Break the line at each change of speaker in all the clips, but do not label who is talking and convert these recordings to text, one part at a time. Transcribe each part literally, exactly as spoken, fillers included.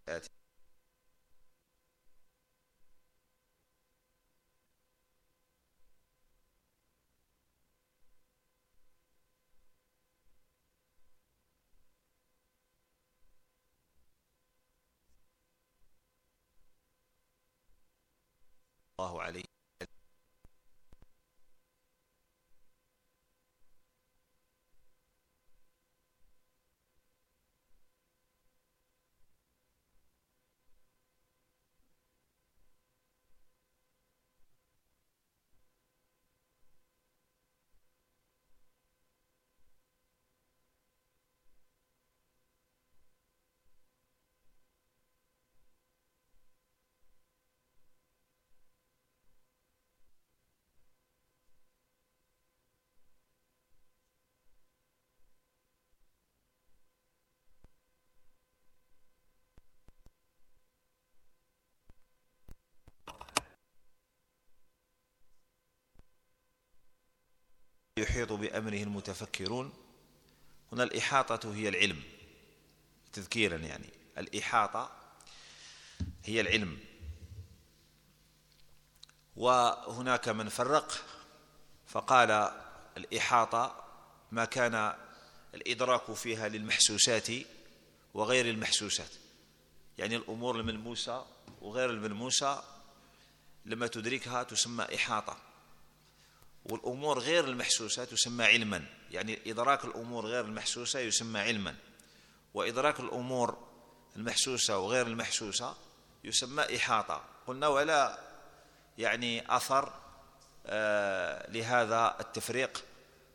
آتي. الله عليه. يحيط بأمره المتفكرون. هنا الإحاطة هي العلم، تذكيرا يعني الإحاطة هي العلم. وهناك من فرق فقال الإحاطة ما كان الإدراك فيها للمحسوسات وغير المحسوسات، يعني الأمور الملموسة وغير الملموسة لما تدركها تسمى إحاطة، والأمور غير المحسوسة تسمى علما، يعني إدراك الأمور غير المحسوسة يسمى علما، وإدراك الأمور المحسوسة وغير المحسوسة يسمى إحاطة. قلنا ولا يعني أثر آه لهذا التفريق،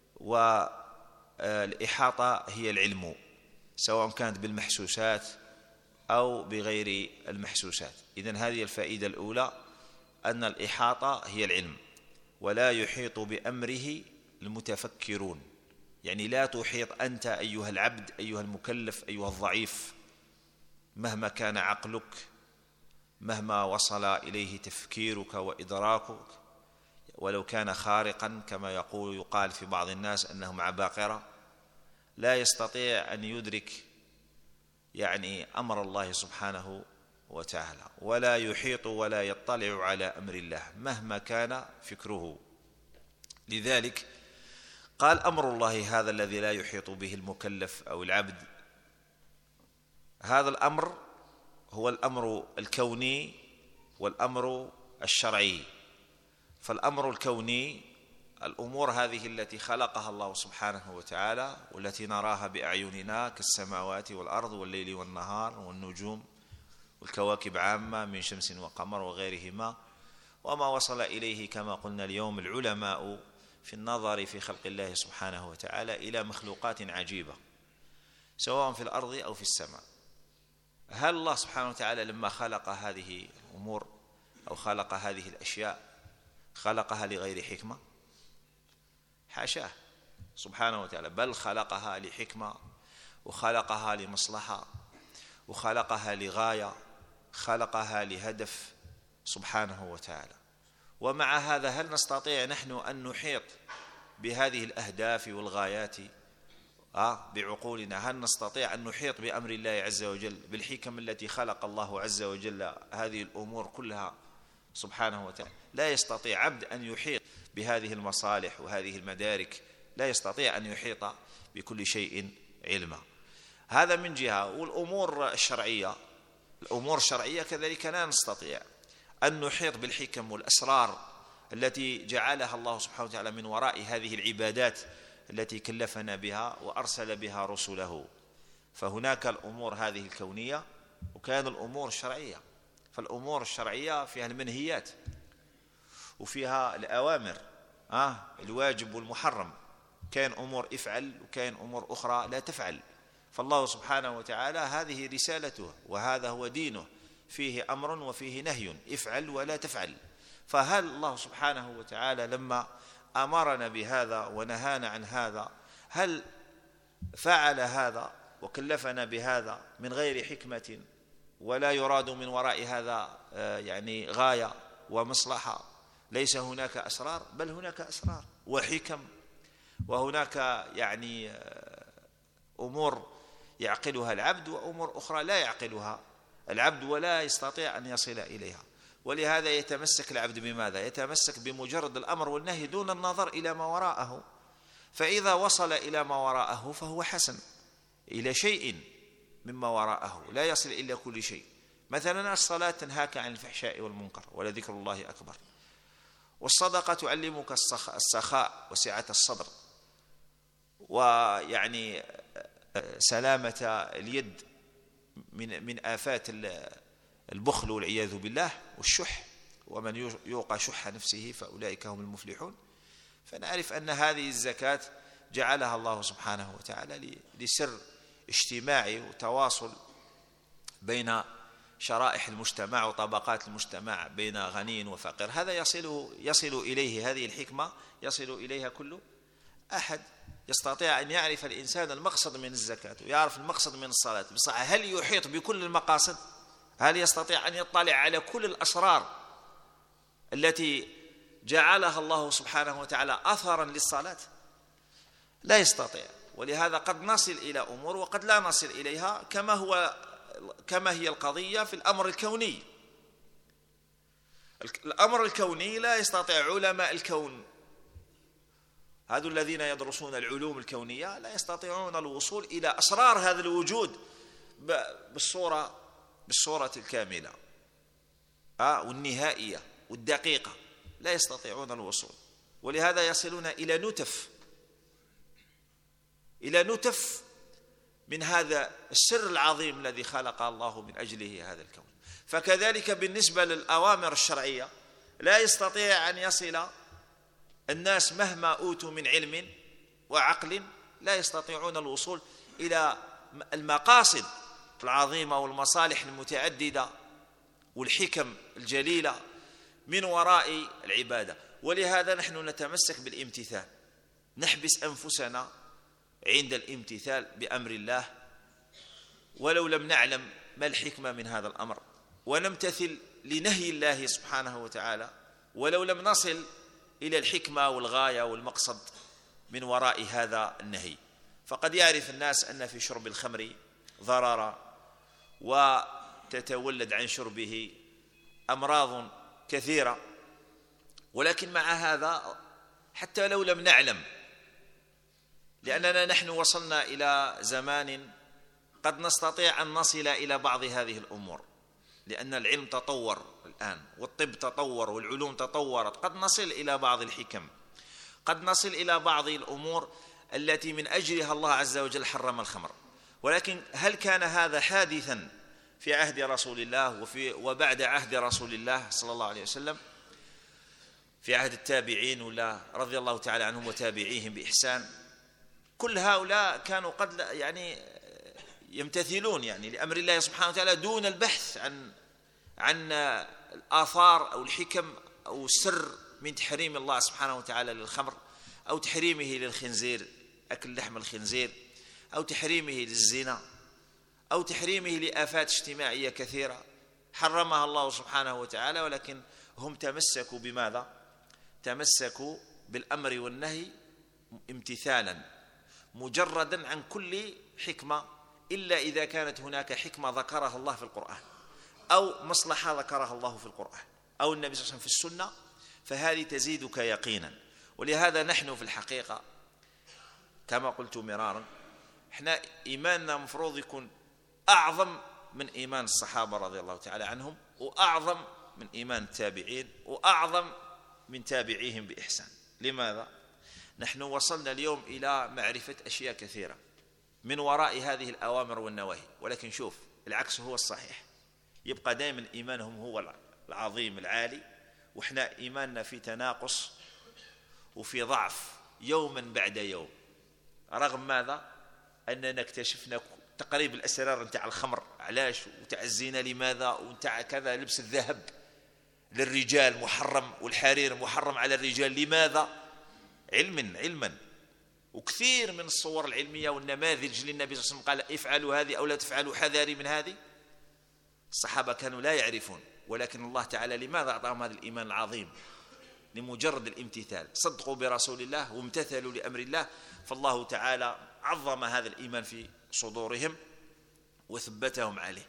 والإحاطة هي العلم سواء كانت بالمحسوسات أو بغير المحسوسات. إذن هذه الفائدة الأولى، أن الإحاطة هي العلم. ولا يحيط بأمره المتفكرون، يعني لا تحيط أنت أيها العبد أيها المكلف أيها الضعيف مهما كان عقلك، مهما وصل إليه تفكيرك وإدراكك، ولو كان خارقا كما يقول يقال في بعض الناس أنهم عباقرة، لا يستطيع أن يدرك يعني أمر الله سبحانه وتعالى، ولا يحيط ولا يطلع على أمر الله مهما كان فكره. لذلك قال أمر الله هذا الذي لا يحيط به المكلف أو العبد، هذا الأمر هو الأمر الكوني والأمر الشرعي. فالأمر الكوني الأمور هذه التي خلقها الله سبحانه وتعالى والتي نراها بأعيننا كالسماوات والأرض والليل والنهار والنجوم والكواكب عامة من شمس وقمر وغيرهما، وما وصل إليه كما قلنا اليوم العلماء في النظر في خلق الله سبحانه وتعالى إلى مخلوقات عجيبة سواء في الأرض أو في السماء. هل الله سبحانه وتعالى لما خلق هذه الأمور أو خلق هذه الأشياء خلقها لغير حكمة؟ حاشاه سبحانه وتعالى، بل خلقها لحكمة وخلقها لمصلحة وخلقها لغاية، خلقها لهدف سبحانه وتعالى. ومع هذا هل نستطيع نحن أن نحيط بهذه الأهداف والغايات آه بعقولنا؟ هل نستطيع أن نحيط بأمر الله عز وجل بالحكم التي خلق الله عز وجل هذه الأمور كلها سبحانه وتعالى؟ لا يستطيع عبد أن يحيط بهذه المصالح وهذه المدارك، لا يستطيع أن يحيط بكل شيء علما. هذا من جهة. والأمور الشرعية الأمور الشرعية كذلك لا نستطيع أن نحيط بالحكم والأسرار التي جعلها الله سبحانه وتعالى من وراء هذه العبادات التي كلفنا بها وأرسل بها رسله. فهناك الأمور هذه الكونية وكان الأمور الشرعية. فالأمور الشرعية فيها المنهيات وفيها الأوامر آه الواجب والمحرم، كان أمور افعل وكان أمور أخرى لا تفعل. فالله سبحانه وتعالى هذه رسالته وهذا هو دينه، فيه أمر وفيه نهي، افعل ولا تفعل. فهل الله سبحانه وتعالى لما أمرنا بهذا ونهانا عن هذا هل فعل هذا وكلفنا بهذا من غير حكمة ولا يراد من وراء هذا يعني غاية ومصلحة؟ ليس هناك أسرار، بل هناك أسرار وحكم، وهناك يعني أمور يعقلها العبد وأمور أخرى لا يعقلها العبد ولا يستطيع أن يصل إليها. ولهذا يتمسك العبد بماذا؟ يتمسك بمجرد الأمر والنهي دون النظر إلى ما وراءه. فإذا وصل إلى ما وراءه فهو حسن، إلى شيء مما وراءه، لا يصل إلى كل شيء. مثلا الصلاة تنهاك عن الفحشاء والمنكر ولذكر الله أكبر، والصدقة تعلمك السخاء وسعة الصدر، ويعني سلامة اليد من من آفات البخل والعياذ بالله والشح، ومن يوقى شح نفسه فأولئك هم المفلحون. فنعرف أن هذه الزكاة جعلها الله سبحانه وتعالى لسر اجتماعي وتواصل بين شرائح المجتمع وطبقات المجتمع، بين غني وفقير. هذا يصل يصل إليه، هذه الحكمة يصل إليها كل أحد. يستطيع أن يعرف الإنسان المقصد من الزكاة ويعرف المقصد من الصلاة بصراحة. هل يحيط بكل المقاصد؟ هل يستطيع أن يطلع على كل الأسرار التي جعلها الله سبحانه وتعالى أثرا للصلاة؟ لا يستطيع. ولهذا قد نصل إلى أمور وقد لا نصل إليها، كما هو كما هي القضية في الأمر الكوني. الأمر الكوني لا يستطيع علماء الكون، هذو الذين يدرسون العلوم الكونية، لا يستطيعون الوصول إلى أسرار هذا الوجود بالصورة بالصورة الكاملة آه والنهائية والدقيقة، لا يستطيعون الوصول. ولهذا يصلون إلى نتف إلى نتف من هذا السر العظيم الذي خلق الله من أجله هذا الكون. فكذلك بالنسبة للأوامر الشرعية لا يستطيع أن يصل الناس مهما أوتوا من علم وعقل، لا يستطيعون الوصول إلى المقاصد العظيمة والمصالح المتعددة والحكم الجليلة من وراء العبادة. ولهذا نحن نتمسك بالامتثال، نحبس أنفسنا عند الامتثال بأمر الله ولو لم نعلم ما الحكمة من هذا الأمر، ونمتثل لنهي الله سبحانه وتعالى ولو لم نصل إلى الحكمة والغاية والمقصد من وراء هذا النهي. فقد يعرف الناس أن في شرب الخمر ضررا، وتتولد عن شربه أمراض كثيرة، ولكن مع هذا حتى لو لم نعلم، لأننا نحن وصلنا إلى زمان قد نستطيع أن نصل إلى بعض هذه الأمور، لأن العلم تطور الآن والطب تطور والعلوم تطورت، قد نصل إلى بعض الحكم، قد نصل إلى بعض الأمور التي من أجلها الله عز وجل حرم الخمر. ولكن هل كان هذا حادثا في عهد رسول الله وفي وبعد عهد رسول الله صلى الله عليه وسلم، في عهد التابعين ولا رضي الله تعالى عنهم وتابعيهم بإحسان؟ كل هؤلاء كانوا قد يعني يمتثلون يعني لأمر الله سبحانه وتعالى دون البحث عن عن الآثار أو الحكم أو السر من تحريم الله سبحانه وتعالى للخمر، أو تحريمه للخنزير، أكل لحم الخنزير، أو تحريمه للزنا، أو تحريمه لآفات اجتماعية كثيرة حرمها الله سبحانه وتعالى. ولكن هم تمسكوا بماذا؟ تمسكوا بالأمر والنهي امتثالا مجردا عن كل حكمة، إلا إذا كانت هناك حكمة ذكرها الله في القرآن أو مصلحة ذكرها الله في القرآن أو النبي صلى الله عليه وسلم في السنة، فهذه تزيدك يقينا. ولهذا نحن في الحقيقة كما قلت مرارا، احنا إيماننا مفروض يكون أعظم من إيمان الصحابة رضي الله تعالى عنهم، وأعظم من إيمان التابعين، وأعظم من تابعيهم بإحسان. لماذا؟ نحن وصلنا اليوم إلى معرفة أشياء كثيرة من وراء هذه الأوامر والنواهي، ولكن شوف العكس هو الصحيح، يبقى دائما إيمانهم هو العظيم العالي، وإحنا إيماننا في تناقص وفي ضعف يوما بعد يوم، رغم ماذا؟ أننا اكتشفنا تقريب الأسرار نتاع الخمر، علاش وتاع الزنا لماذا، ونتاع كذا لبس الذهب للرجال محرم والحرير محرم على الرجال لماذا؟ علما علما وكثير من الصور العلمية والنماذج للنبي صلى الله عليه وسلم قال افعلوا هذه أو لا تفعلوا، حذاري من هذه. الصحابة كانوا لا يعرفون، ولكن الله تعالى لماذا أعطاهم هذا الإيمان العظيم؟ لمجرد الامتثال، صدقوا برسول الله وامتثلوا لأمر الله، فالله تعالى عظم هذا الإيمان في صدورهم وثبتهم عليه.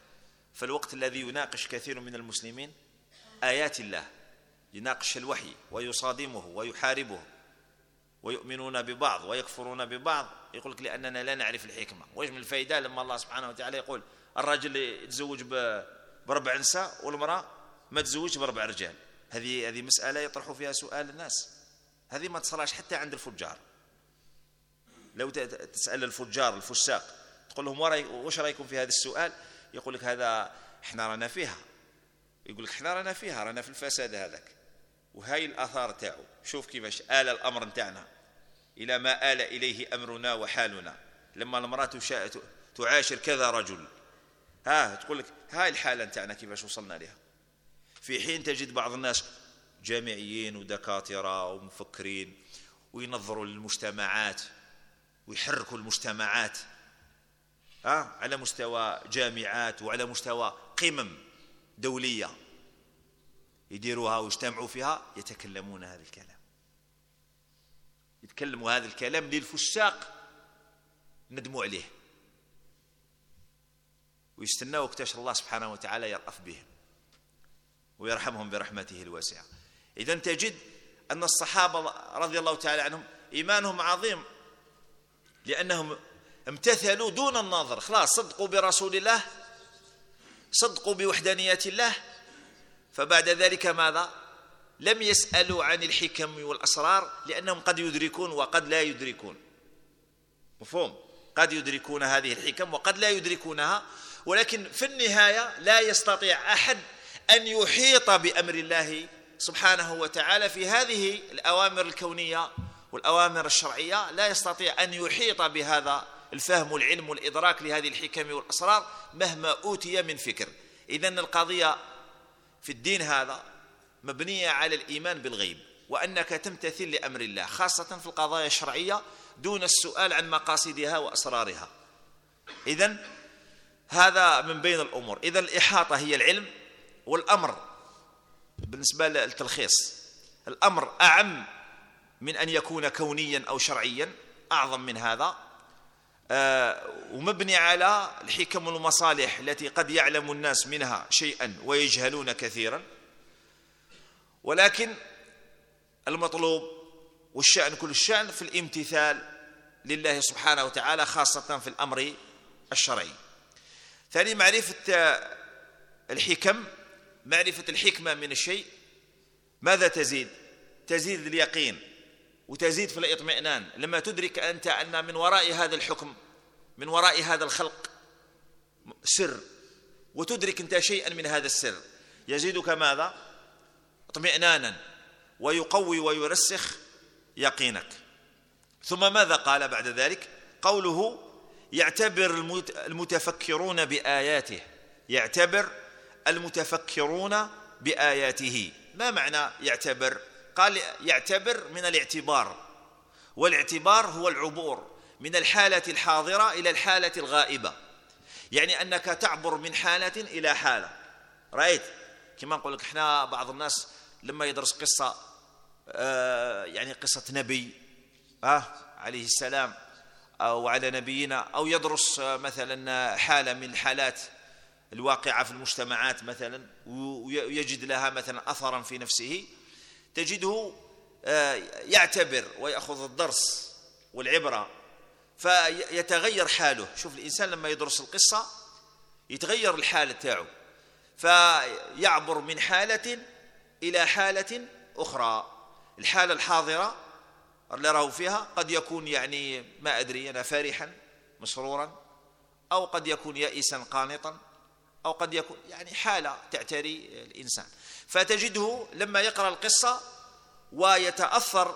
فالوقت الذي يناقش كثير من المسلمين آيات الله، يناقش الوحي ويصادمه ويحاربه، ويؤمنون ببعض ويكفرون ببعض، يقول لك لأننا لا نعرف الحكمة. وإيش من الفائدة لما الله سبحانه وتعالى يقول الرجل يتزوج بربع نساء والمرأة ما تزوج بربع رجال؟ هذه هذه مسألة يطرح فيها سؤال الناس، هذه ما تصلاش حتى عند الفجار. لو تسأل الفجار الفساق تقول لهم وش رأيكم في هذا السؤال، يقول لك هذا احنا رانا فيها، يقول لك احنا رانا فيها، رانا في الفساد هذاك، وهاي الآثار تاعو. شوف كيفاش آل الأمر نتاعنا إلى ما آل إليه أمرنا وحالنا. لما المرأة تعاشر كذا رجل، ها تقول لك هاي الحالة نتاعنا كيفاش وصلنا لها. في حين تجد بعض الناس جامعيين ودكاترة ومفكرين وينظروا للمجتمعات ويحركوا المجتمعات ها على مستوى جامعات وعلى مستوى قمم دولية، يديروها ويجتمعوا فيها، يتكلمون هذا الكلام، يتكلموا هذا الكلام للفساق ندموا عليه، ويستنوا وقتاش الله سبحانه وتعالى يرأف بهم ويرحمهم برحمته الواسعة. إذن تجد أن الصحابة رضي الله تعالى عنهم إيمانهم عظيم، لأنهم امتثلوا دون النظر، خلاص صدقوا برسول الله، صدقوا بوحدانية الله. فبعد ذلك ماذا؟ لم يسألوا عن الحكم والأسرار، لأنهم قد يدركون وقد لا يدركون. مفهوم؟ قد يدركون هذه الحكم وقد لا يدركونها، ولكن في النهاية لا يستطيع أحد أن يحيط بأمر الله سبحانه وتعالى في هذه الأوامر الكونية والأوامر الشرعية، لا يستطيع أن يحيط بهذا الفهم والعلم والإدراك لهذه الحكم والأسرار مهما أوتي من فكر. إذن القضية في الدين هذا مبنية على الإيمان بالغيب، وأنك تمتثل لأمر الله خاصة في القضايا الشرعية دون السؤال عن مقاصدها وأسرارها. إذن هذا من بين الأمور. إذن الإحاطة هي العلم، والأمر بالنسبة للتلخيص الأمر أعم من أن يكون كونيا أو شرعيا، أعظم من هذا، آه ومبني على الحكم والمصالح التي قد يعلم الناس منها شيئا ويجهلون كثيرا. ولكن المطلوب والشأن كل الشأن في الامتثال لله سبحانه وتعالى خاصة في الأمر الشرعي. ثاني معرفة الحكم، معرفة الحكمة من الشيء ماذا تزيد؟ تزيد اليقين وتزيد في الاطمئنان. لما تدرك أنت أن من وراء هذا الحكم، من وراء هذا الخلق سر، وتدرك أنت شيئا من هذا السر، يزيدك ماذا؟ اطمئنانا، ويقوي ويرسخ يقينك. ثم ماذا قال بعد ذلك؟ قوله يعتبر المتفكرون بآياته، يعتبر المتفكرون بآياته. ما معنى يعتبر؟ قال يعتبر من الاعتبار، والاعتبار هو العبور من الحالة الحاضرة إلى الحالة الغائبة، يعني أنك تعبر من حالة إلى حالة. رأيت كما نقول لك احنا بعض الناس لما يدرس قصة آه يعني قصة نبي آه عليه السلام أو على نبينا، أو يدرس آه مثلا حالة من الحالات الواقعة في المجتمعات مثلا، ويجد لها مثلا أثرا في نفسه، تجده يعتبر ويأخذ الدرس والعبرة فيتغير حاله. شوف الإنسان لما يدرس القصة يتغير الحالة تاعه، فيعبر من حالة إلى حالة أخرى. الحالة الحاضرة اللي راه فيها قد يكون يعني ما أدري أنا فرحا مسرورا، أو قد يكون يائسا قانطا، أو قد يكون يعني حالة تعتري الإنسان. فتجده لما يقرأ القصة ويتأثر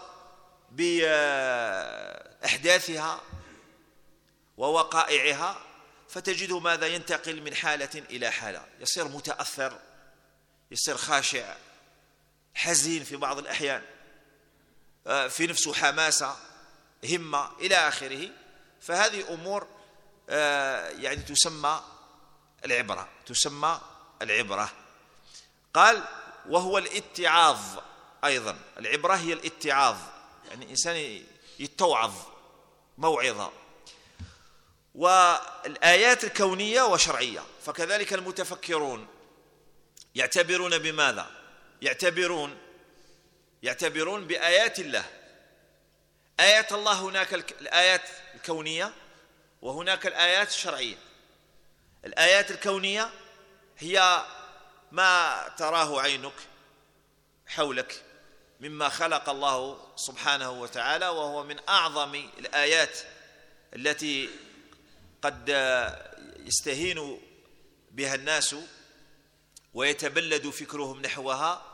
بأحداثها ووقائعها، فتجده ماذا؟ ينتقل من حالة إلى حالة، يصير متأثر، يصير خاشع، حزين في بعض الأحيان، في نفسه حماسة، همة إلى آخره. فهذه أمور يعني تسمى العبرة، تسمى العبرة. قال وهو الاتعاظ أيضا، العبرة هي الاتعاظ، يعني إنسان يتوعظ موعظة. والآيات الكونية وشرعية، فكذلك المتفكرون يعتبرون بماذا؟ يعتبرون يعتبرون بآيات الله. آيات الله هناك الآيات الكونية وهناك الآيات الشرعية. الآيات الكونية هي ما تراه عينك حولك مما خلق الله سبحانه وتعالى، وهو من أعظم الآيات التي قد يستهين بها الناس ويتبلد فكرهم نحوها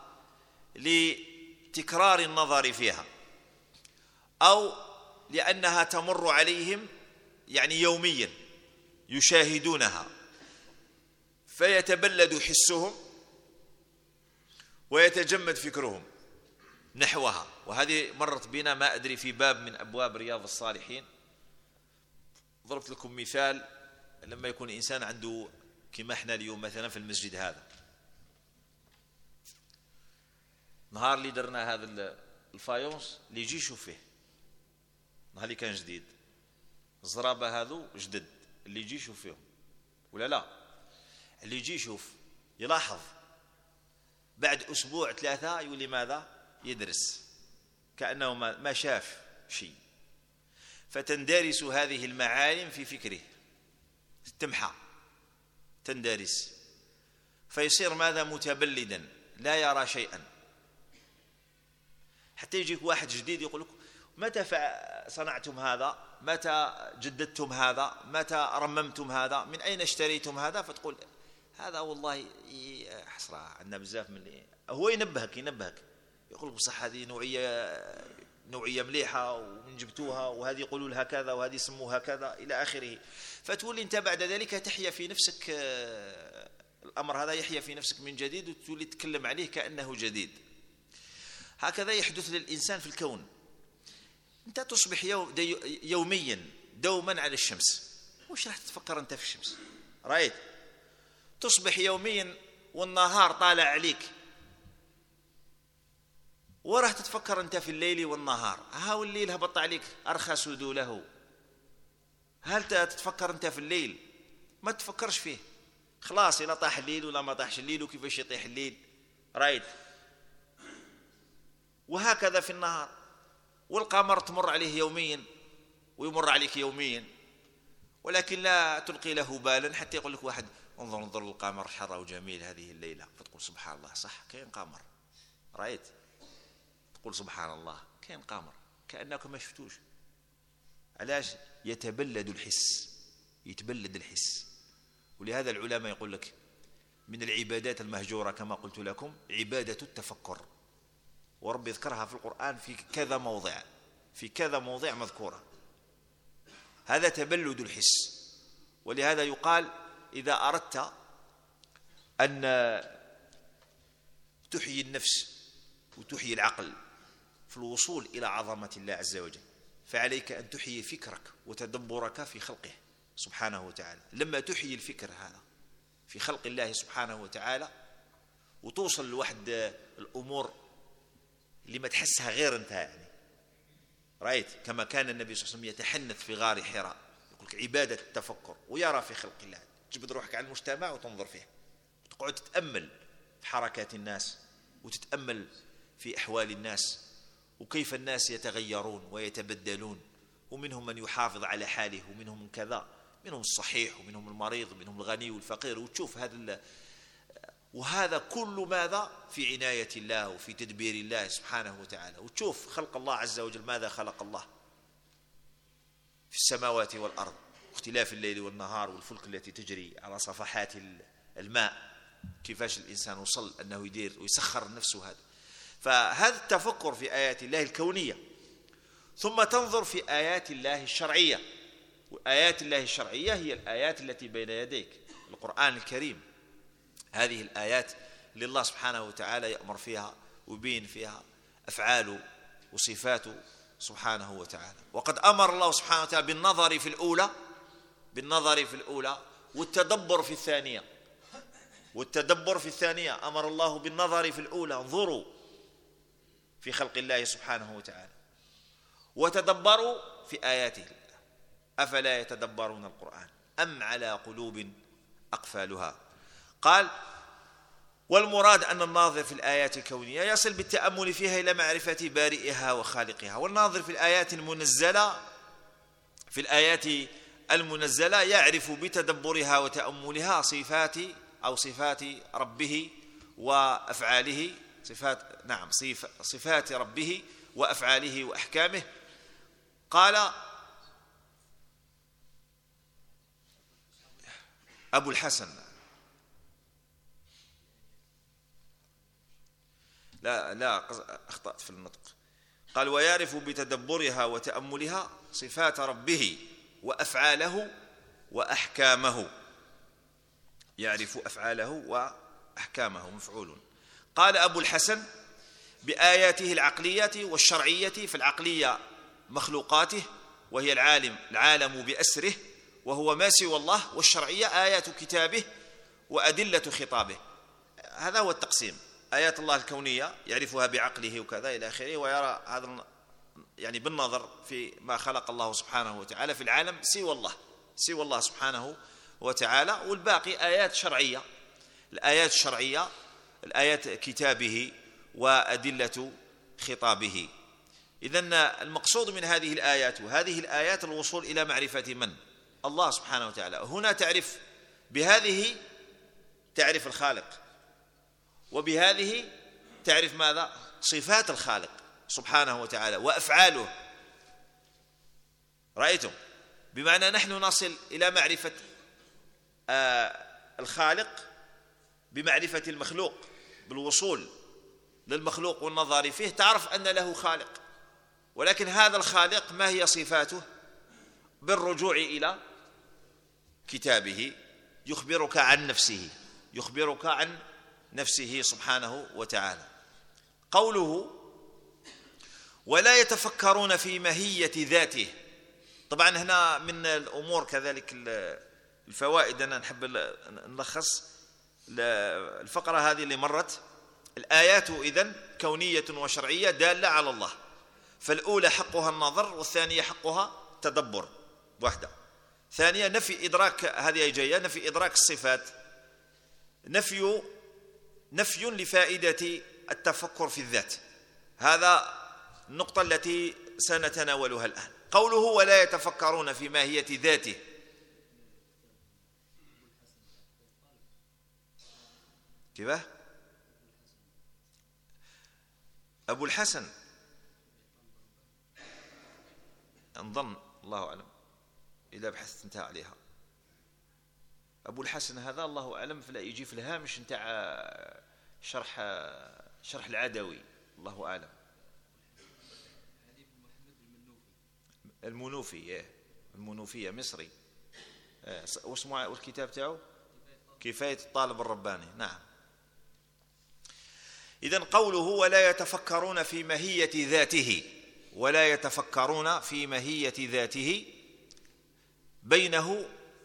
لتكرار النظر فيها، أو لأنها تمر عليهم يعني يوميا يشاهدونها فيتبلد حسهم ويتجمد فكرهم نحوها. وهذه مرت بنا ما أدري في باب من أبواب رياض الصالحين. ضربت لكم مثال، لما يكون إنسان عنده كما احنا اليوم مثلا في المسجد هذا، نهار اللي درنا هذا الفايونس اللي يجي يشوف فيه، نهار اللي كان جديد الزرابة هذو جدد اللي يجي يشوف فيهم ولا لا، اللي يجي يشوف يلاحظ بعد أسبوع ثلاثة يقول لي ماذا يدرس كأنه ما شاف شيء، فتندرس هذه المعالم في فكره، تمحى تندرس، فيصير ماذا متبلدا لا يرى شيئا. حتى يجيك واحد جديد يقول لك متى صنعتم هذا، متى جددتم هذا، متى رممتم هذا، من أين اشتريتم هذا، فتقول هذا والله حسرة عندنا بزاف من اللي هو ينبهك ينبهك يقول بصح هذه نوعية نوعية مليحة ومن جبتوها، وهذه يقولوا لها كذا وهذه يسموها كذا إلى آخره. فتولي أنت بعد ذلك تحيا في نفسك الأمر هذا، يحيا في نفسك من جديد وتولي تتكلم عليه كأنه جديد. هكذا يحدث للإنسان في الكون. أنت تصبح يوميا دوما على الشمس، وش راح تتفكر أنت في الشمس؟ رأيت تصبح يوميا والنهار طالع عليك، وراح تتفكر أنت في الليل والنهار. ها الليل هبط عليك أرخى سدوله، هل تتفكر أنت في الليل؟ ما تفكرش فيه، خلاص إلا طاح الليل ولا ما طاحش الليل وكيفاش يطيح الليل. رايت وهكذا في النهار، والقمر تمر عليه يوميا ويمر عليك يوميا، ولكن لا تلقي له بالا حتى يقول لك واحد انظر انظر للقمر حر وجميل هذه الليلة، فتقول سبحان الله صح كاين قمر. رأيت تقول سبحان الله كاين قمر كأنك ما شفتوش. علاش؟ يتبلد الحس، يتبلد الحس. ولهذا العلماء يقول لك من العبادات المهجورة كما قلت لكم عبادة التفكر، ورب يذكرها في القرآن في كذا موضع، في كذا موضع مذكورة. هذا تبلد الحس. ولهذا يقال إذا أردت أن تحيي النفس وتحيي العقل في الوصول إلى عظمة الله عز وجل، فعليك أن تحيي فكرك وتدبرك في خلقه سبحانه وتعالى. لما تحيي الفكر هذا في خلق الله سبحانه وتعالى وتوصل لوحد الأمور اللي ما تحسها غير انت، يعني رأيت كما كان النبي صلى الله عليه وسلم يتحنث في غار حراء، يقول لك عبادة التفكر ويرى في خلق الله، تجبد روحك على المجتمع وتنظر فيه وتقعد تتأمل في حركات الناس وتتأمل في أحوال الناس وكيف الناس يتغيرون ويتبدلون، ومنهم من يحافظ على حاله ومنهم من كذا، منهم الصحيح ومنهم المريض ومنهم الغني والفقير، وتشوف هذا. وهذا كل ماذا في عناية الله وفي تدبير الله سبحانه وتعالى. وتشوف خلق الله عز وجل، ماذا خلق الله في السماوات والأرض، اختلاف الليل والنهار والفلك التي تجري على صفحات الماء، كيفاش الإنسان وصل أنه يدير ويسخر نفسه هذا. فهذا التفكر في آيات الله الكونية. ثم تنظر في آيات الله الشرعية، وآيات الله الشرعية هي الآيات التي بين يديك، القرآن الكريم. هذه الآيات اللي الله سبحانه وتعالى يأمر فيها ويبين فيها أفعاله وصفاته سبحانه وتعالى. وقد أمر الله سبحانه وتعالى بالنظر في الأولى بالنظر في الأولى والتدبر في الثانية. والتدبر في الثانية أمر الله بالنظر في الأولى، انظروا في خلق الله سبحانه وتعالى وتدبروا في آياته. أفلا يتدبرون القرآن أم على قلوب أقفالها. قال: والمراد أن الناظر في الآيات الكونية يصل بالتأمل فيها إلى معرفة بارئها وخالقها. والناظر في الآيات المنزلة في الآيات المنزلة يعرف بتدبرها وتأملها صفات أو صفات ربه وأفعاله صفات نعم صفات ربه وأفعاله وأحكامه. قال أبو الحسن لا لا أخطأت في النطق. قال: ويعرف بتدبرها وتأملها صفات ربه وأفعاله وأحكامه. يعرف أفعاله وأحكامه مفعول. قال أبو الحسن: بآياته العقلية والشرعية. في العقلية مخلوقاته وهي العالم العالم بأسره وهو ما سوى الله، والشرعية آيات كتابه وأدلة خطابه. هذا هو التقسيم. آيات الله الكونية يعرفها بعقله وكذا إلى آخره، ويرى هذا يعني بالنظر في ما خلق الله سبحانه وتعالى في العالم سوى الله سوى الله سبحانه وتعالى. والباقي آيات شرعية، الآيات الشرعية الآيات كتابه وأدلة خطابه. إذن المقصود من هذه الآيات وهذه الآيات الوصول إلى معرفة من؟ الله سبحانه وتعالى. هنا تعرف بهذه تعرف الخالق، وبهذه تعرف ماذا؟ صفات الخالق سبحانه وتعالى وأفعاله. رأيتم؟ بمعنى نحن نصل إلى معرفة آه الخالق بمعرفة المخلوق، بالوصول للمخلوق والنظر فيه تعرف أن له خالق. ولكن هذا الخالق ما هي صفاته؟ بالرجوع إلى كتابه يخبرك عن نفسه يخبرك عن نفسه سبحانه وتعالى. قوله: ولا يتفكرون في ماهية ذاته. طبعا هنا من الأمور كذلك الفوائد، أنا نحب نلخص الفقرة هذه اللي مرت. الآيات إذن كونية وشرعية دالة على الله، فالأولى حقها النظر، والثانية حقها تدبر واحدة. ثانية نفي إدراك، هذه جاية نفي إدراك الصفات، نفي نفي لفائدة التفكر في الذات. هذا النقطة التي سنتناولها الآن. قوله: ولا يتفكرون في ماهية ذاته. كيف؟ أبو الحسن انظن، الله أعلم، إذا بحثت انتهى عليها. أبو الحسن هذا الله أعلم، فلا يجي في الهامش نتاع شرح شرح العدوي، الله أعلم. المنوفي إيه المنوفية مصري. واسمه والكتاب تاعه كفاية الطالب الرباني. نعم. إذن قوله: ولا يتفكرون في ماهية ذاته، ولا يتفكرون في ماهية ذاته، بينه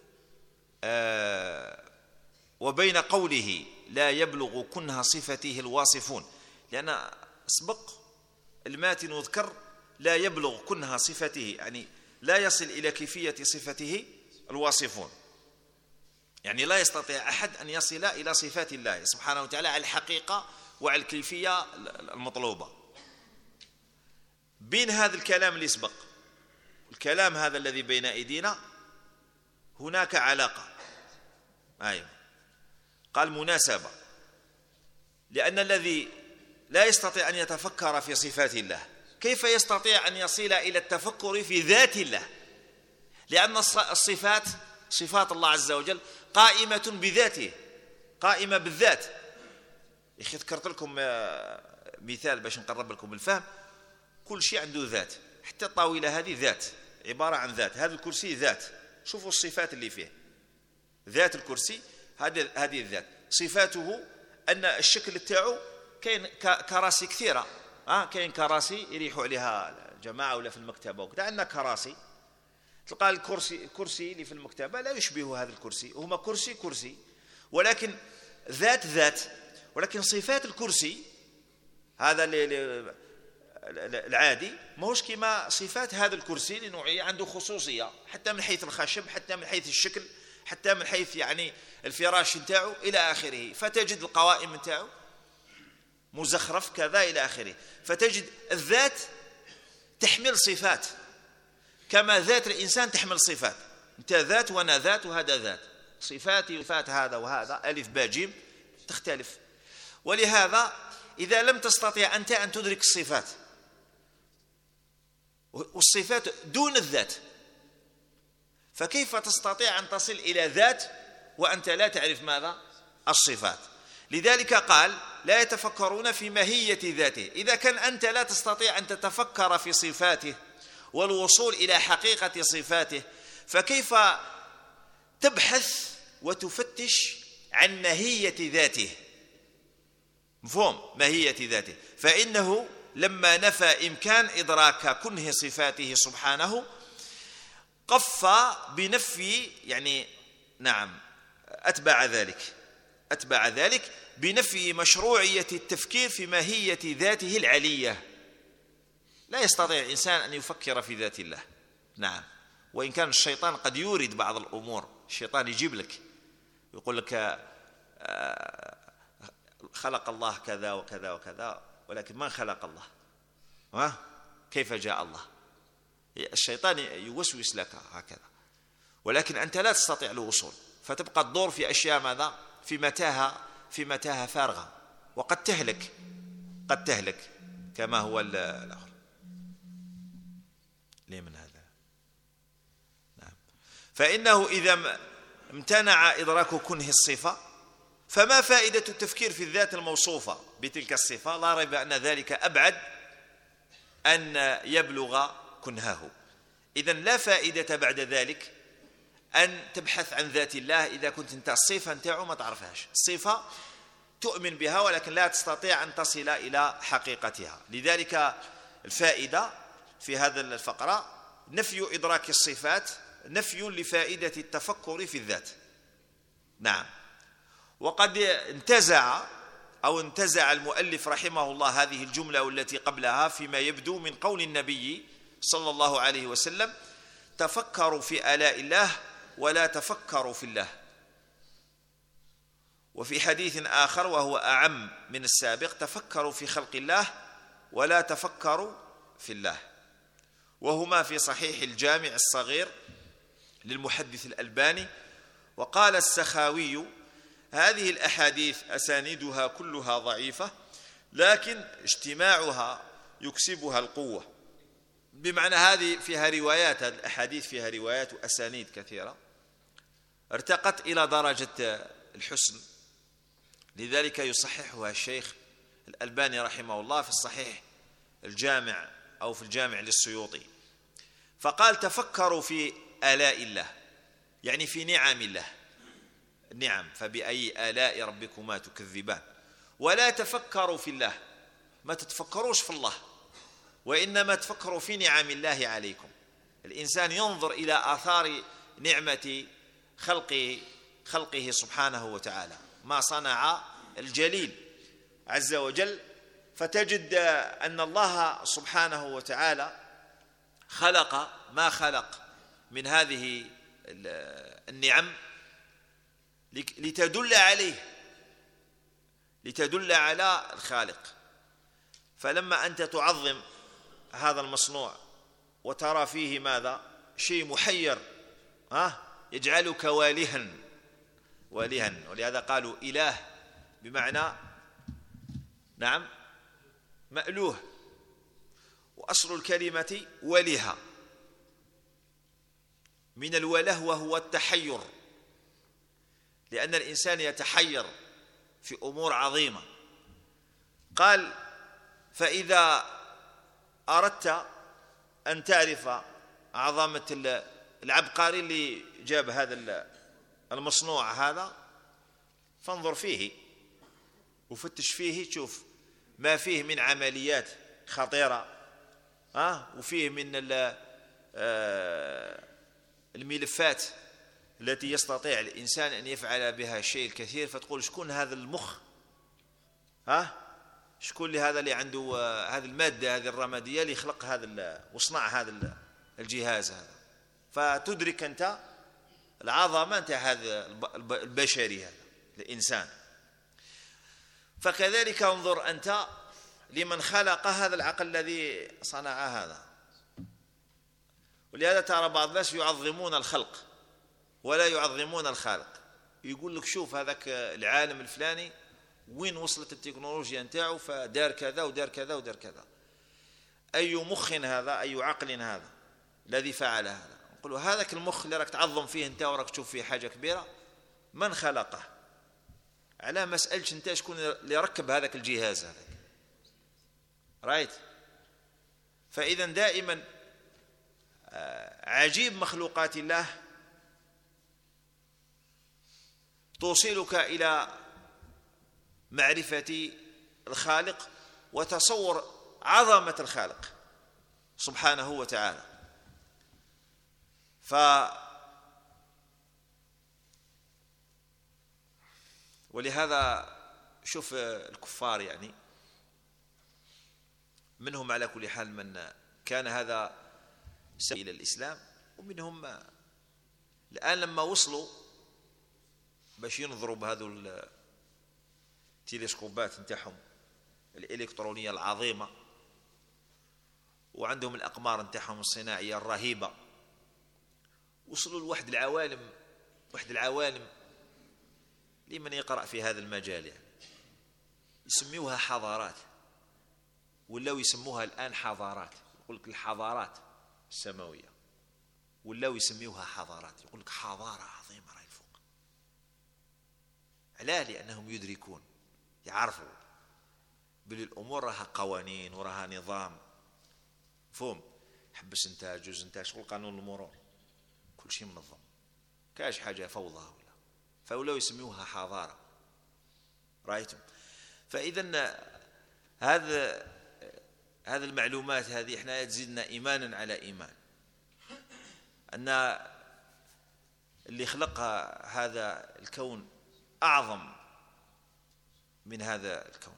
آه وبين قوله: لا يبلغ كنه صفته الواصفون. لأن سبق الماتن وذكر لا يبلغ كنه صفته، يعني لا يصل إلى كيفية صفته الواصفون، يعني لا يستطيع أحد أن يصل إلى صفات الله سبحانه وتعالى على الحقيقة وعلى الكيفية المطلوبة. بين هذا الكلام اللي سبق الكلام هذا الذي بين أيدينا هناك علاقة. أيوة. قال مناسبة، لأن الذي لا يستطيع أن يتفكر في صفات الله كيف يستطيع أن يصل إلى التفكر في ذات الله؟ لأن الصفات صفات الله عز وجل قائمة بذاته، قائمة بالذات. يا أخي ذكرت لكم مثال باش نقرب لكم الفهم. كل شيء عنده ذات، حتى الطاولة هذه ذات، عبارة عن ذات. هذا الكرسي ذات، شوفوا الصفات اللي فيه. ذات الكرسي هذه هذه الذات. صفاته أن الشكل تاعو كاين كراسي كثيرة، اه كاين كراسي يريحوا عليها جماعة ولا في المكتبة وكذا. عندنا كراسي، تلقى الكرسي الكرسي اللي في المكتبة لا يشبه هذا الكرسي، هما كرسي كرسي ولكن ذات ذات. ولكن صفات الكرسي هذا العادي ماهوش كما صفات هذا الكرسي، لأنه عنده خصوصية حتى من حيث الخشب، حتى من حيث الشكل، حتى من حيث يعني الفراش نتاعو إلى آخره، فتجد القوائم نتاعو مزخرف كذا إلى آخره. فتجد الذات تحمل صفات كما ذات الإنسان تحمل صفات. أنت ذات وأنا ذات وهذا ذات، صفاتي وصفات هذا وهذا ألف باء جيم تختلف. ولهذا إذا لم تستطيع أنت أن تدرك الصفات، والصفات دون الذات، فكيف تستطيع أن تصل إلى ذات وأنت لا تعرف ماذا؟ الصفات. لذلك قال لا يتفكرون في ماهية ذاته. إذا كان أنت لا تستطيع أن تتفكر في صفاته والوصول إلى حقيقة صفاته، فكيف تبحث وتفتش عن ماهية ذاته؟ مفهوم ماهية ذاته. فإنه لما نفى إمكان إدراك كنه صفاته سبحانه قف بنفي، يعني نعم أتبع ذلك أتبع ذلك بنفي مشروعية التفكير في ماهية ذاته العلية. لا يستطيع الإنسان أن يفكر في ذات الله. نعم، وإن كان الشيطان قد يورد بعض الأمور، الشيطان يجيب لك يقول لك خلق الله كذا وكذا وكذا، ولكن من خلق الله؟ ها؟ كيف جاء الله؟ الشيطان يوسوس لك هكذا، ولكن أنت لا تستطيع الوصول، فتبقى الدور في أشياء ماذا؟ في متاهة في متاهة فارغة، وقد تهلك قد تهلك كما هو الآخر. ليه من هذا؟ نعم. فإنه إذا امتنع إدراك كنه الصفة فما فائدة التفكير في الذات الموصوفة بتلك الصفة؟ لا ريب أن ذلك أبعد أن يبلغ كنهه. إذن لا فائدة بعد ذلك أن تبحث عن ذات الله إذا كنت أنت الصفة نتاعو ما تعرفهاش. الصفة تؤمن بها ولكن لا تستطيع أن تصل إلى حقيقتها. لذلك الفائدة في هذا الفقرة نفي إدراك الصفات نفي لفائدة التفكر في الذات. نعم. وقد انتزع أو انتزع المؤلف رحمه الله هذه الجملة والتي قبلها فيما يبدو من قول النبي صلى الله عليه وسلم: تفكروا في آلاء الله ولا تفكروا في الله. وفي حديث آخر وهو أعم من السابق: تفكروا في خلق الله ولا تفكروا في الله. وهما في صحيح الجامع الصغير للمحدث الألباني. وقال السخاوي: هذه الأحاديث أسانيدها كلها ضعيفة، لكن اجتماعها يكسبها القوة. بمعنى هذه فيها روايات، هذه الأحاديث فيها روايات وأسانيد كثيرة ارتقت إلى درجة الحسن، لذلك يصححها الشيخ الألباني رحمه الله في الصحيح الجامع أو في الجامع للسيوطي. فقال: تفكروا في آلاء الله، يعني في نعم الله. النعم: فبأي آلاء ربكما تكذبان. ولا تفكروا في الله، ما تتفكروش في الله، وإنما تفكروا في نعم الله عليكم. الإنسان ينظر إلى آثار نعمة خلقه خلقه سبحانه وتعالى، ما صنع الجليل عز وجل، فتجد أن الله سبحانه وتعالى خلق ما خلق من هذه النعم لتدل عليه، لتدل على الخالق. فلما أنت تعظم هذا المصنوع وترى فيه ماذا؟ شيء محير، ها، يجعلك والها والها. ولهذا قالوا إله بمعنى نعم مألوه، وأصل الكلمة ولها من الوله وهو التحير، لأن الإنسان يتحير في أمور عظيمة. قال: فإذا أردت أن تعرف عظمة العبقري اللي جاب هذا المصنوع هذا، فانظر فيه وفتش فيه، تشوف ما فيه من عمليات خطيرة، ها، وفيه من الملفات التي يستطيع الإنسان أن يفعل بها الشيء الكثير. فتقول: شكون هذا المخ؟ ها، شكون اللي هذا اللي عنده هذه المادة هذه الرمادية اللي يخلق هذا وصنع هذا الجهاز هذا؟ فتدرك أنت العظمة أنت هذا البشري، هذا الإنسان. فكذلك انظر أنت لمن خلق هذا العقل الذي صنع هذا. ولهذا ترى بعض الناس يعظمون الخلق ولا يعظمون الخالق. يقول لك شوف هذاك العالم الفلاني وين وصلت التكنولوجيا نتاعو، فدار كذا ودار كذا ودار كذا. أي مخ هذا، أي عقل هذا الذي فعل هذا؟ نقول هذاك المخ اللي راك تعظم فيه انت وراك تشوف فيه حاجة كبيرة، من خلقه؟ على ما سألش انت شكون اللي ركب هذاك الجهاز هذاك، رايت؟ فإذا دائما عجيب مخلوقات الله توصلك إلى معرفة الخالق وتصور عظمة الخالق سبحانه وتعالى. ف ولهذا شوف الكفار يعني منهم على كل حال من كان هذا سبيل إلى الإسلام، ومنهم الآن لما وصلوا باش ينظروا بهذو التلسكوبات نتاعهم الإلكترونية العظيمة، وعندهم الأقمار نتاعهم الصناعية الرهيبة، وصلوا لواحد العوالم واحد العوالم لمن يقرأ في هذا المجال يعني يسميوها حضارات، ولاو يسموها الآن حضارات. يقول لك الحضارات السماوية ولاو يسميوها حضارات، يقول لك حضارة عظيمة راهي فوق. علاه؟ لأنهم يدركون يعرفوا بل الأمور راها قوانين وراها نظام، فهم حبس انت جوز انت شغل قانون المرور كل شيء منظم، كاش حاجة فوضى ولا فولاو يسميوها حضارة، رأيتم؟ فإذا هذا هذه المعلومات هذه احنا تزيدنا إيمانا على إيمان أن اللي خلق هذا الكون أعظم من هذا الكون.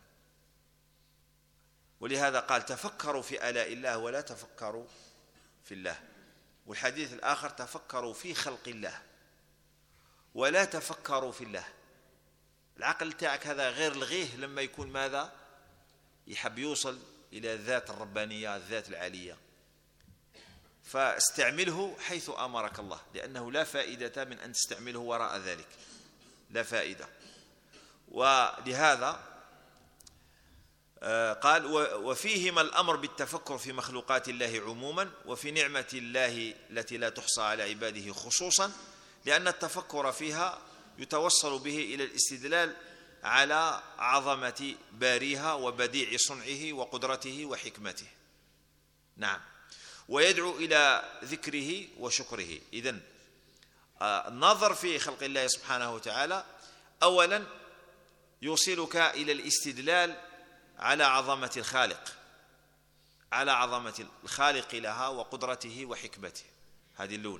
ولهذا قال تفكروا في آلاء الله ولا تفكروا في الله. والحديث الآخر تفكروا في خلق الله ولا تفكروا في الله. العقل تاعك هذا غير لغيه لما يكون ماذا؟ يحب يوصل إلى الذات الربانية الذات العالية، فاستعمله حيث أمرك الله، لأنه لا فائدة من أن تستعمله وراء ذلك، لا فائدة. ولهذا قال وفيهما الأمر بالتفكر في مخلوقات الله عموما وفي نعمة الله التي لا تحصى على عباده خصوصا، لأن التفكر فيها يتوصل به إلى الاستدلال على عظمة باريها وبديع صنعه وقدرته وحكمته. نعم، ويدعو إلى ذكره وشكره. إذن النظر في خلق الله سبحانه وتعالى أولا يوصلك إلى الاستدلال على عظمة الخالق، على عظمة الخالق لها وقدرته وحكمته، هذه الأولى.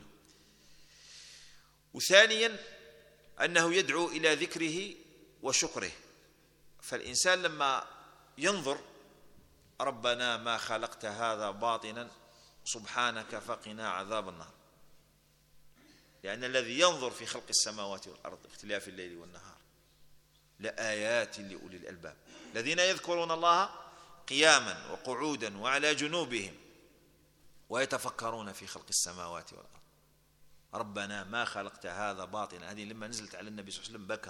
وثانيا أنه يدعو إلى ذكره وشكره. فالإنسان لما ينظر ربنا ما خلقت هذا باطلا سبحانك فقنا عذاب النار، لأن الذي ينظر في خلق السماوات والأرض اختلاف الليل والنهار لآيات لأولي الألباب الذين يذكرون الله قياما وقعودا وعلى جنوبهم ويتفكرون في خلق السماوات والأرض ربنا ما خلقت هذا باطلا. هذه لما نزلت على النبي صلى الله عليه وسلم بكى،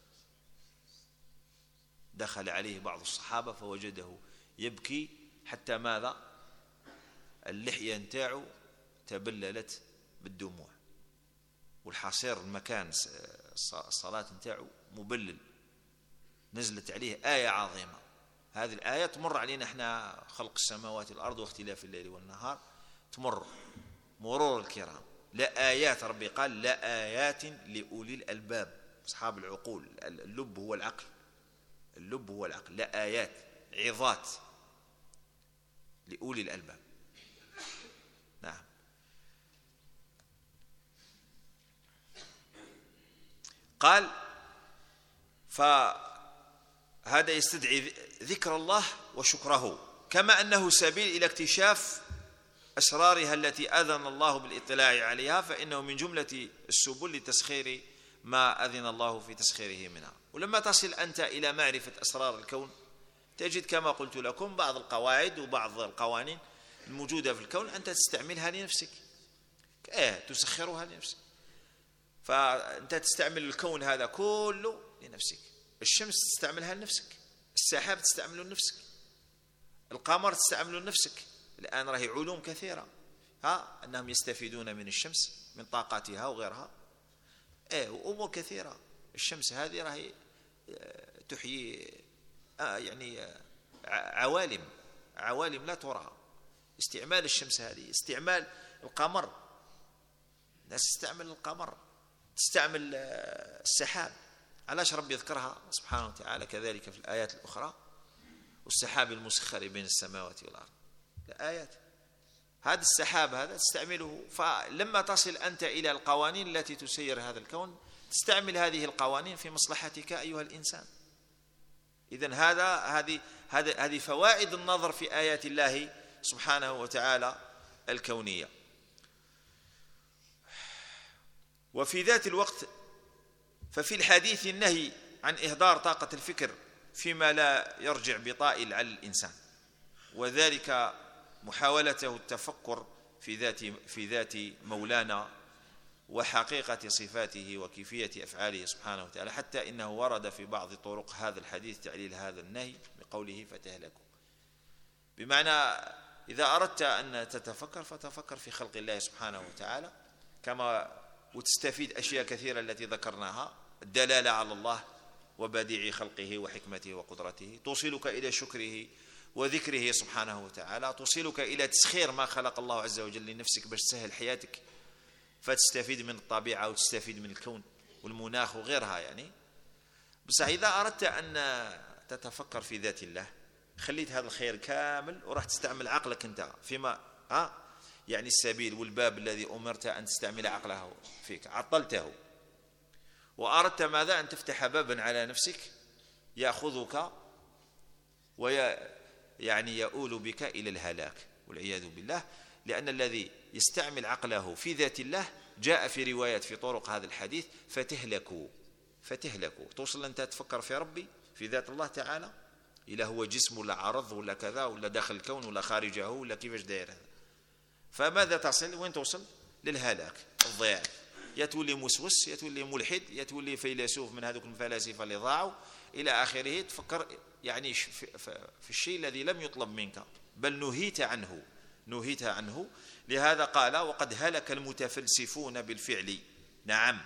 دخل عليه بعض الصحابة فوجده يبكي حتى ماذا؟ اللحية نتاعو تبللت بالدموع، والحصير المكان الصلاة نتاعو مبلل. نزلت عليه آية عظيمة، هذه الآية تمر علينا احنا خلق السماوات والأرض واختلاف الليل والنهار، تمر مرور الكرام. لا آيات، ربي قال لا آيات لأولي الألباب، أصحاب العقول. اللب هو العقل، اللب هو العقل. لا آيات، عظات لأولي الألباب. نعم. قال فهذا يستدعي ذكر الله وشكره، كما أنه سبيل إلى اكتشاف أسرارها التي أذن الله بالاطلاع عليها، فإنه من جملة السبل لتسخير ما أذن الله في تسخيره منها. ولما تصل أنت إلى معرفة أسرار الكون تجد كما قلت لكم بعض القواعد وبعض القوانين الموجودة في الكون أنت تستعملها لنفسك، إيه تسخرها لنفسك. فأنت تستعمل الكون هذا كله لنفسك. الشمس تستعملها لنفسك، السحاب تستعمله لنفسك، القمر تستعمله لنفسك. الآن راهي علوم كثيرة ها أنهم يستفيدون من الشمس من طاقاتها وغيرها، إيه وأمور كثيرة. الشمس هذه راهي تحيي آه يعني آه عوالم عوالم لا ترى. استعمال الشمس هذه، استعمال القمر، الناس تستعمل القمر، تستعمل آه السحاب. علاش ربي يذكرها سبحانه وتعالى كذلك في الآيات الأخرى؟ والسحاب المسخر بين السماوات والأرض، الآيات. هذا السحاب هذا تستعمله. فلما تصل أنت إلى القوانين التي تسير هذا الكون تستعمل هذه القوانين في مصلحتك أيها الإنسان. إذن هذا هذه هذه هذه فوائد النظر في آيات الله سبحانه وتعالى الكونية. وفي ذات الوقت ففي الحديث النهي عن إهدار طاقة الفكر فيما لا يرجع بطائل على الإنسان، وذلك محاولته التفكر في ذات في ذات مولانا وحقيقة صفاته وكيفية أفعاله سبحانه وتعالى، حتى إنه ورد في بعض طرق هذا الحديث تعليل هذا النهي بقوله فتهلكوا. بمعنى إذا أردت أن تتفكر فتفكر في خلق الله سبحانه وتعالى كما وتستفيد أشياء كثيرة التي ذكرناها، الدلالة على الله وبديع خلقه وحكمته وقدرته، توصلك إلى شكره وذكره سبحانه وتعالى، توصلك إلى تسخير ما خلق الله عز وجل لنفسك باش تسهل حياتك فتستفيد من الطبيعة وتستفيد من الكون والمناخ وغيرها يعني. بس إذا أردت أن تتفكر في ذات الله خليت هذا الخير كامل وراح تستعمل عقلك أنت فيما ها يعني السبيل والباب الذي أمرت أن تستعمل عقله فيك عطلته، وأردت ماذا؟ أن تفتح بابا على نفسك يأخذك وي يعني يؤول بك إلى الهلاك والعياذ بالله. لأن الذي يستعمل عقله في ذات الله جاء في روايات في طرق هذا الحديث فتهلكوا فتهلكوا. توصل أنت تفكر في ربي في ذات الله تعالى، إلا هو جسم ولا عرض ولا كذا ولا داخل الكون ولا خارجه ولا كيفاش داير هذا، فماذا تصل؟ وين توصل؟ للهلاك الضياع. يتولي مسوس، يتولي ملحد، يتولي فيلسوف من هذوك الفلاسفة اللي ضاعوا إلى آخره. تفكر يعني في الشيء الذي لم يطلب منك بل نهيت عنه نهيت عنه. لهذا قال وقد هلك المتفلسفون بالفعل، نعم،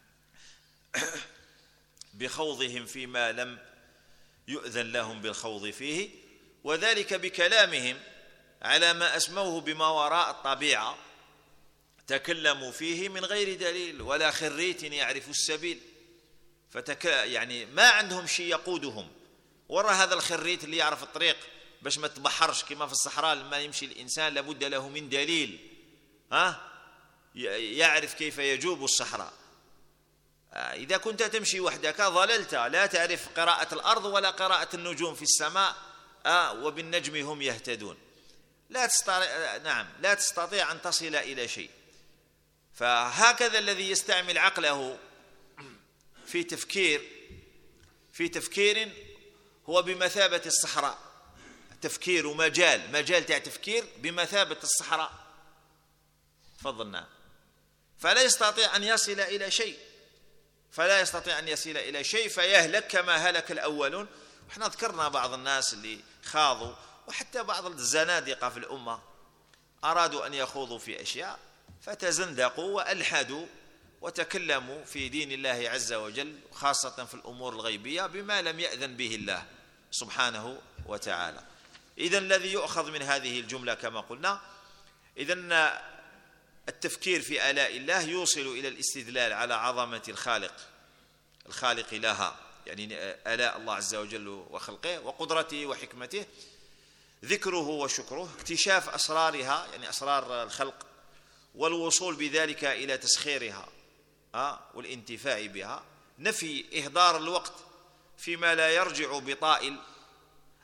بخوضهم فيما لم يؤذن لهم بالخوض فيه، وذلك بكلامهم على ما أسموه بما وراء الطبيعة، تكلموا فيه من غير دليل ولا خريت يعرف السبيل. فتك يعني ما عندهم شيء يقودهم وراء هذا الخريت اللي يعرف الطريق باش ما تبحرش كما في الصحراء. لما يمشي الإنسان لابد له من دليل ها يعرف كيف يجوب الصحراء. إذا كنت تمشي وحدك ضللت، لا تعرف قراءة الأرض ولا قراءة النجوم في السماء، وبالنجم هم يهتدون. لا تستطيع نعم لا تستطيع أن تصل إلى شيء. فهكذا الذي يستعمل عقله في تفكير في تفكير هو بمثابة الصحراء. تفكير ومجال مجال تاع تفكير بمثابة الصحراء. تفضلنا. فلا يستطيع أن يصل إلى شيء فلا يستطيع أن يصل إلى شيء فيهلك كما هلك الأولون. وإحنا ذكرنا بعض الناس اللي خاضوا، وحتى بعض الزنادقة في الأمة أرادوا أن يخوضوا في أشياء فتزندقوا وألحدوا وتكلموا في دين الله عز وجل، خاصة في الأمور الغيبية بما لم يأذن به الله سبحانه وتعالى. إذن الذي يؤخذ من هذه الجملة كما قلنا، إذن التفكير في آلاء الله يوصل إلى الاستدلال على عظمة الخالق الخالق لها، يعني آلاء الله عز وجل وخلقه وقدرته وحكمته، ذكره وشكره، اكتشاف أسرارها يعني أسرار الخلق، والوصول بذلك إلى تسخيرها والانتفاع بها، نفي إهدار الوقت فيما لا يرجع بطائل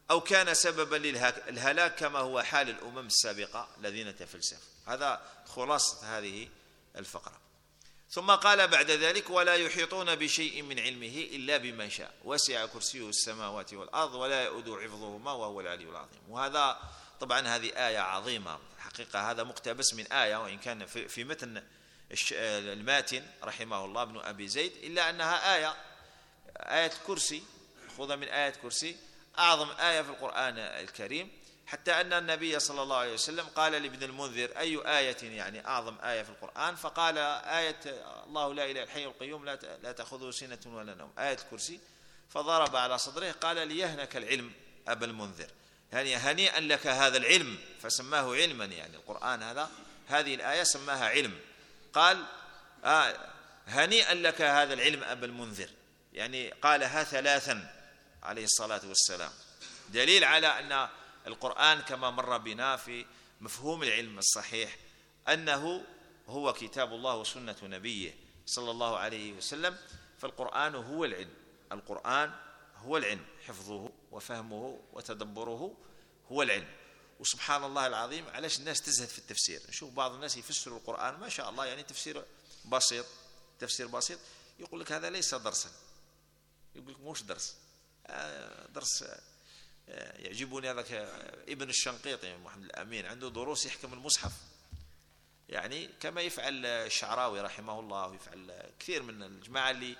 أو كان سببا للهلاك كما هو حال الأمم السابقة الذين تفلسفوا. هذا خلاصة هذه الفقرة. ثم قال بعد ذلك: ولا يحيطون بشيء من علمه إلا بما شاء وسع كرسيه السماوات والأرض ولا يؤوده حفظهما وهو العلي العظيم. وهذا طبعا هذه آية عظيمة حقيقة، هذا مقتبس من آية وإن كان في متن الماتن رحمه الله ابن أبي زيد، إلا أنها آية آية الكرسي خذ من آية كرسي أعظم آية في القرآن الكريم، حتى أن النبي صلى الله عليه وسلم قال لابن المنذر: أي آية يعني أعظم آية في القرآن؟ فقال: آية الله لا إله الحي القيوم لا تأخذه سنة ولا نوم، آية الكرسي. فضرب على صدره قال: ليهنك العلم أبا المنذر، يعني هنيئا لك هذا العلم، فسماه علما، يعني القرآن هذا هذه الآية سماها علم. قال: آه هنيئا لك هذا العلم أبا المنذر، يعني قالها ثلاثا عليه الصلاة والسلام، دليل على أن القرآن كما مر بنا في مفهوم العلم الصحيح أنه هو كتاب الله وسنة نبيه صلى الله عليه وسلم. فالقرآن هو العلم، القرآن هو العلم، حفظه وفهمه وتدبره هو العلم. وسبحان الله العظيم علاش الناس تزهد في التفسير. نشوف بعض الناس يفسروا القرآن ما شاء الله، يعني تفسير بسيط تفسير بسيط يقول لك هذا ليس درسا، يقول لك موش درس، درس. يعجبني هذاك ابن الشنقيطي محمد الأمين عنده دروس يحكم المصحف، يعني كما يفعل الشعراوي رحمه الله ويفعل كثير من الجماعة اللي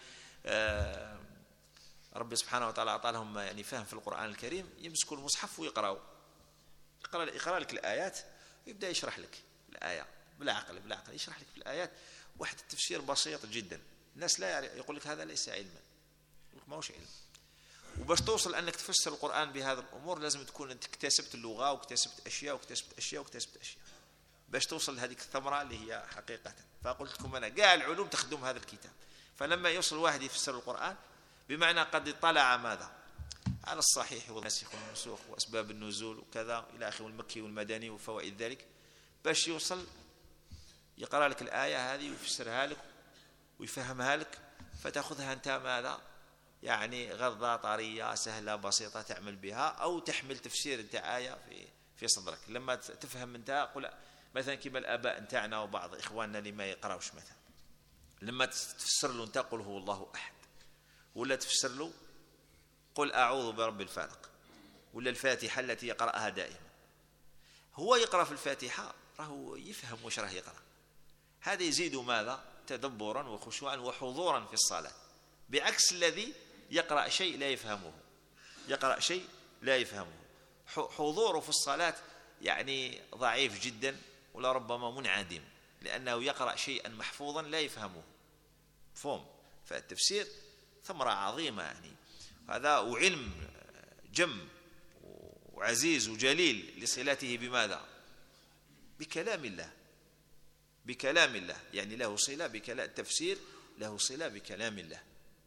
ربي سبحانه وتعالى أعطى لهم يعني فهم في القرآن الكريم، يمسكوا المصحف ويقرأوا، يقرأ يقرأ لك الآيات ويبدأ يشرح لك الآية بلا عقل بلا عقل، يشرح لك في الآيات واحد التفسير بسيط جدا. الناس لا يعرف، يقول لك هذا ليس علما، يقول لك ما هوش علم. وباش توصل أنك تفسر القرآن بهذه الأمور لازم تكون أنت اكتسبت اللغة واكتسبت أشياء واكتسبت أشياء واكتسبت أشياء باش توصل لهذه الثمرة اللي هي حقيقة. فقلت لكم أنا قاع العلوم تخدم هذا الكتاب. فلما يوصل واحد يفسر القرآن بمعنى قد اطلع ماذا على الصحيح والناسخ والمنسوخ وأسباب النزول وكذا إلى آخره والمكي والمدني وفوائد ذلك، باش يوصل يقرأ لك الآية هذه ويفسرها لك ويفهمها لك، فتأخذها أنت ماذا يعني غضة طرية سهلة بسيطة تعمل بها، أو تحمل تفسير أنت آية في في صدرك. لما تفهم أنت قل مثلا كما الآباء نتاعنا وبعض إخواننا اللي ما يقرأوش مثلا، لما تفسر له أنت قل هو الله أحد، ولا تفسر له قل أعوذ برب الفلق، ولا الفاتحة التي يقرأها دائما، هو يقرأ في الفاتحة راهو يفهم وش راه يقرأ. هذا يزيد ماذا تدبرا وخشوعا وحضورا في الصلاة، بعكس الذي يقرأ شيء لا يفهمه، يقرأ شيء لا يفهمه، حضوره في الصلاة يعني ضعيف جدا ولا ربما منعدم، لأنه يقرأ شيئا محفوظا لا يفهمه مفهوم. فالتفسير ثمرة عظيمة يعني هذا، وعلم جم وعزيز وجليل لصلته بماذا؟ بكلام الله، بكلام الله، يعني له صلة بكلام التفسير، له صلة بكلام الله.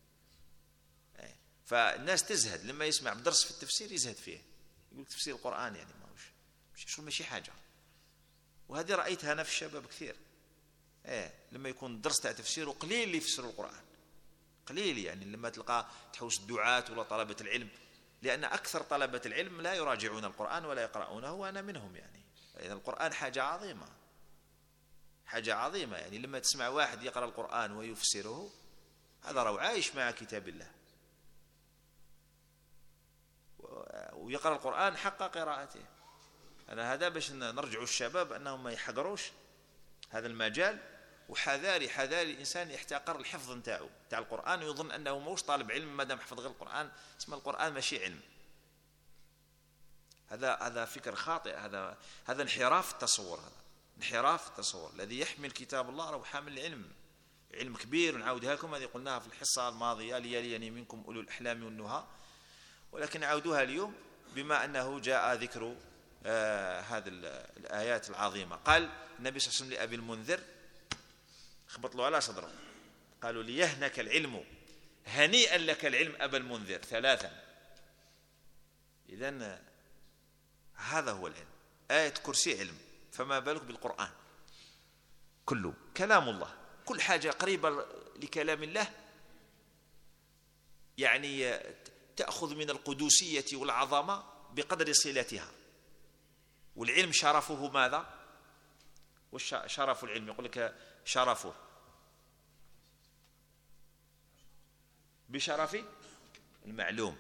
فالناس تزهد لما يسمع درس في التفسير يزهد فيه، يقول تفسير القرآن يعني ما هوش شو ماشي حاجة. وهذه رأيتها أنا في الشباب كثير، ايه لما يكون درس تاع تفسير وقليل اللي يفسر القرآن، قليل يعني لما تلقى تحوس الدعاة ولا طلبة العلم، لأن أكثر طلبة العلم لا يراجعون القرآن ولا يقرؤونه، وأنا منهم يعني. إذا القرآن حاجة عظيمة، حاجة عظيمة يعني لما تسمع واحد يقرأ القرآن ويفسره هذا راه عايش مع كتاب الله، ويقرأ القرآن حق قراءته. أنا هذا باش نرجعوا الشباب أنهم ما يحقروش هذا المجال، وحذاري حذاري الإنسان يحتقر الحفظ نتاعو تاع القرآن ويظن أنه موش طالب علم ما دام حفظ غير القرآن اسم القرآن ماشي علم. هذا هذا فكر خاطئ، هذا هذا انحراف التصور، هذا انحراف التصور. الذي يحمل كتاب الله راه حامل علم، علم كبير. ونعاودها لكم هذه قلناها في الحصة الماضية، ليلين منكم أولو الأحلام والنهى، ولكن نعاودوها اليوم بما أنه جاء ذكر آه هذه الآيات العظيمة. قال النبي صلى الله عليه وسلم لأبي المنذر، خبط له على صدره، قالوا ليهنك العلم، هنيئا لك العلم أبا المنذر، ثلاثا. إذن هذا هو العلم، آية كرسي علم، فما بالك بالقرآن كله كلام الله، كل حاجة قريبة لكلام الله يعني تأخذ من القدوسية والعظمة بقدر صلتها. والعلم شرفه ماذا؟ وشرف العلم يقول لك شرفه بشرف المعلوم،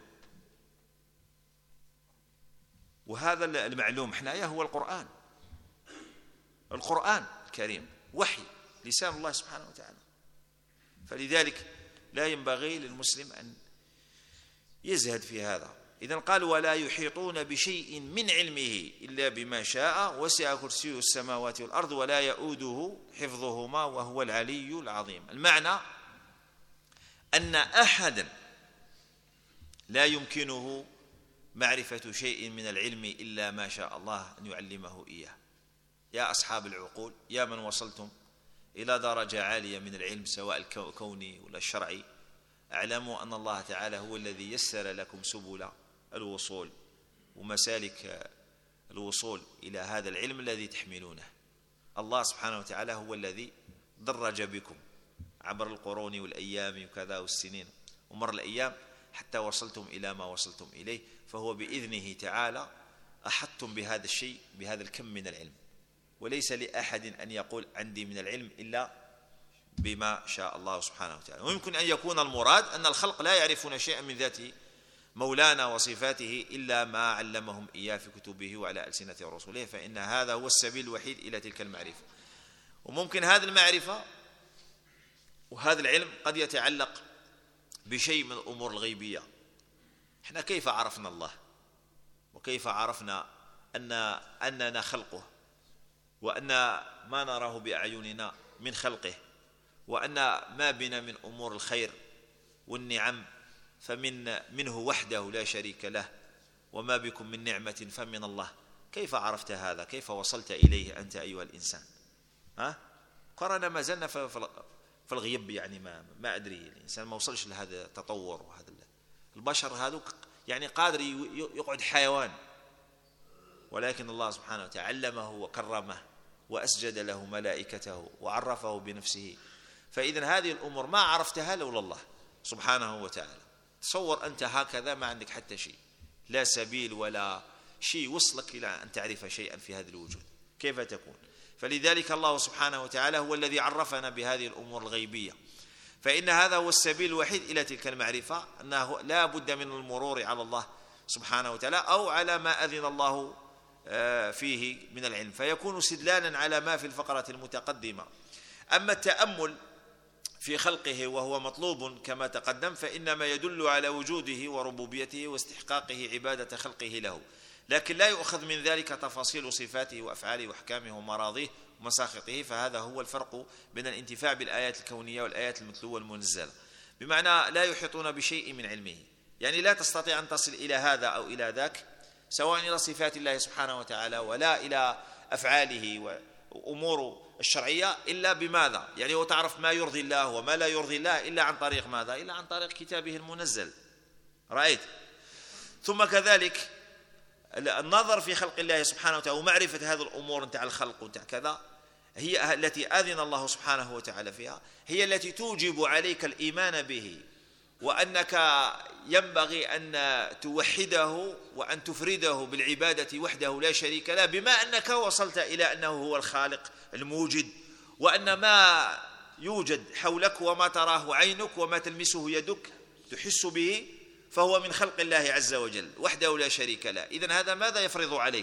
وهذا المعلوم حنايا هو القرآن. القرآن الكريم وحي لسان الله سبحانه وتعالى. فلذلك لا ينبغي للمسلم أن يزهد في هذا. إذن قال ولا يحيطون بشيء من علمه إلا بما شاء وسع كرسيه السماوات والأرض ولا يؤوده حفظهما وهو العلي العظيم. المعنى أن أحدا لا يمكنه معرفة شيء من العلم إلا ما شاء الله أن يعلمه إياه. يا أصحاب العقول، يا من وصلتم إلى درجة عالية من العلم سواء الكوني ولا الشرعي، اعلموا أن الله تعالى هو الذي يسر لكم سبل الوصول ومسالك الوصول إلى هذا العلم الذي تحملونه. الله سبحانه وتعالى هو الذي درج بكم عبر القرون والأيام وكذا والسنين ومر الأيام حتى وصلتم إلى ما وصلتم إليه، فهو بإذنه تعالى أحطتم بهذا الشيء، بهذا الكم من العلم. وليس لأحد أن يقول عندي من العلم إلا بما شاء الله سبحانه وتعالى. ويمكن أن يكون المراد أن الخلق لا يعرفون شيئا من ذات مولانا وصفاته إلا ما علمهم إياه في كتبه وعلى ألسنة رسوله، فإن هذا هو السبيل الوحيد إلى تلك المعرفة. وممكن هذه المعرفة وهذا العلم قد يتعلق بشيء من الأمور الغيبية. احنا كيف عرفنا الله؟ وكيف عرفنا أن أننا خلقه، وأن ما نراه بأعيننا من خلقه، وأن ما بنا من أمور الخير والنعم فمن منه وحده لا شريك له، وما بكم من نعمة فمن الله. كيف عرفت هذا؟ كيف وصلت إليه أنت أيها الإنسان؟ ها؟ قرنا ما زلنا في الغيب، يعني ما ما أدري، الإنسان ما وصلش لهذا التطور. وهذا البشر هذوك يعني قادر يقعد حيوان، ولكن الله سبحانه وتعالى علمه وكرمه وأسجد له ملائكته وعرفه بنفسه. فإذن هذه الأمور ما عرفتها لولا الله سبحانه وتعالى. تصور أنت هكذا ما عندك حتى شيء، لا سبيل ولا شيء وصلك إلى أن تعرف شيئا في هذا الوجود، كيف تكون؟ فلذلك الله سبحانه وتعالى هو الذي عرفنا بهذه الأمور الغيبية. فإن هذا هو السبيل الوحيد إلى تلك المعرفة، أنه لا بد من المرور على الله سبحانه وتعالى أو على ما أذن الله فيه من العلم، فيكون استدلالا على ما في الفقرة المتقدمة. أما التأمل في خلقه وهو مطلوب كما تقدم، فإنما يدل على وجوده وربوبيته واستحقاقه عبادة خلقه له، لكن لا يؤخذ من ذلك تفاصيل صفاته وأفعاله وأحكامه ومراضيه ومساخطه. فهذا هو الفرق بين الانتفاع بالآيات الكونية والآيات المتلوة المنزلة. بمعنى لا يحيطون بشيء من علمه، يعني لا تستطيع أن تصل إلى هذا أو إلى ذاك، سواء إلى صفات الله سبحانه وتعالى ولا إلى أفعاله وأمور الشرعية، إلا بماذا؟ يعني وتعرف ما يرضي الله وما لا يرضي الله إلا عن طريق ماذا؟ إلا عن طريق كتابه المنزل. رأيت؟ ثم كذلك النظر في خلق الله سبحانه وتعالى ومعرفة هذه الأمور نتاع الخلق ونتاع كذا، هي التي أذن الله سبحانه وتعالى فيها، هي التي توجب عليك الإيمان به، وأنك ينبغي أن توحده وأن تفرده بالعبادة وحده لا شريك له، بما أنك وصلت إلى أنه هو الخالق الموجد، وأن ما يوجد حولك وما تراه عينك وما تلمسه يدك تحس به فهو من خلق الله عز وجل وحده لا شريك له. إذن هذا ماذا يفرض عليك؟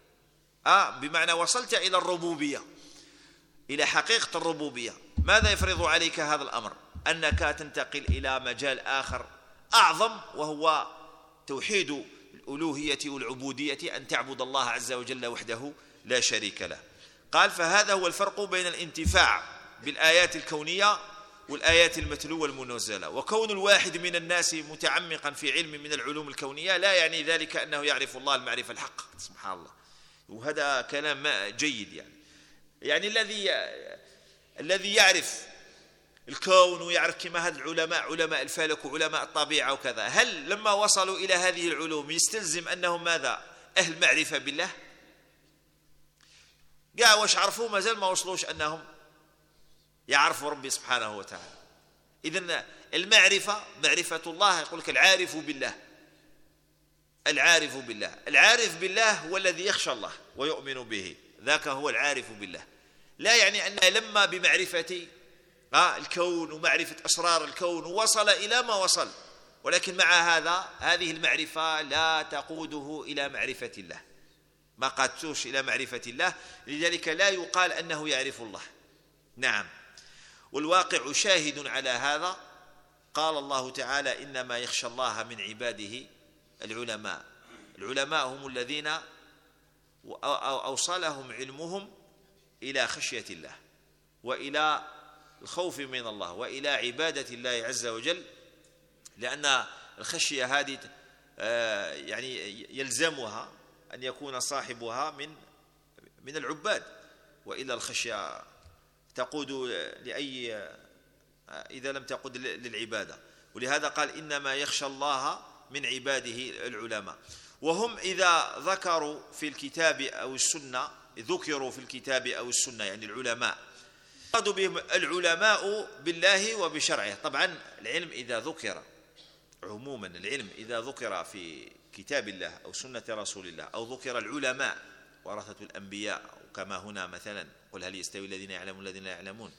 آه بمعنى وصلت إلى الربوبية، إلى حقيقة الربوبية. ماذا يفرض عليك هذا الأمر؟ أنك تنتقل إلى مجال آخر أعظم، وهو توحيد الألوهية والعبودية، أن تعبد الله عز وجل وحده لا شريك له. قال فهذا هو الفرق بين الانتفاع بالآيات الكونية والآيات المتلوة المنزلة. وكون الواحد من الناس متعمقا في علم من العلوم الكونية لا يعني ذلك أنه يعرف الله المعرفة الحق، سبحان الله. وهذا كلام جيد. يعني يعني الذي الذي يعرف الكون ويعرف كما هذا العلماء علماء الفلك وعلماء الطبيعة وكذا، هل لما وصلوا إلى هذه العلوم يستلزم أنهم ماذا؟ أهل معرفة بالله؟ قا واش عرفوا ما زال ما وصلوش أنهم يعرفوا ربي سبحانه وتعالى. إذن المعرفة معرفة الله، يقول لك العارف بالله العارف بالله. العارف بالله هو الذي يخشى الله ويؤمن به، ذاك هو العارف بالله. لا يعني أن لما بمعرفة الكون ومعرفة أسرار الكون وصل إلى ما وصل، ولكن مع هذا هذه المعرفة لا تقوده إلى معرفة الله، ما قادتوش إلى معرفة الله، لذلك لا يقال أنه يعرف الله. نعم، والواقع شاهد على هذا. قال الله تعالى: إنما يخشى الله من عباده العلماء. العلماء هم الذين أوصلهم علمهم إلى خشية الله وإلى الخوف من الله وإلى عبادة الله عز وجل، لأن الخشية هذه يعني يلزمها أن يكون صاحبها من من العباد، وإلا الخشية تقود لأي إذا لم تقود للعبادة. ولهذا قال: إنما يخشى الله من عباده العلماء. وهم إذا ذكروا في الكتاب أو السنة، ذكروا في الكتاب أو السنة يعني العلماء، مراد بهم العلماء بالله وبشرعه. طبعا العلم إذا ذكر عموما، العلم إذا ذكر في كتاب الله أو سنة رسول الله، أو ذكر العلماء ورثة الأنبياء، كما هنا مثلا: قل هل يستوي الذين يعلمون الذين لا يعلمون،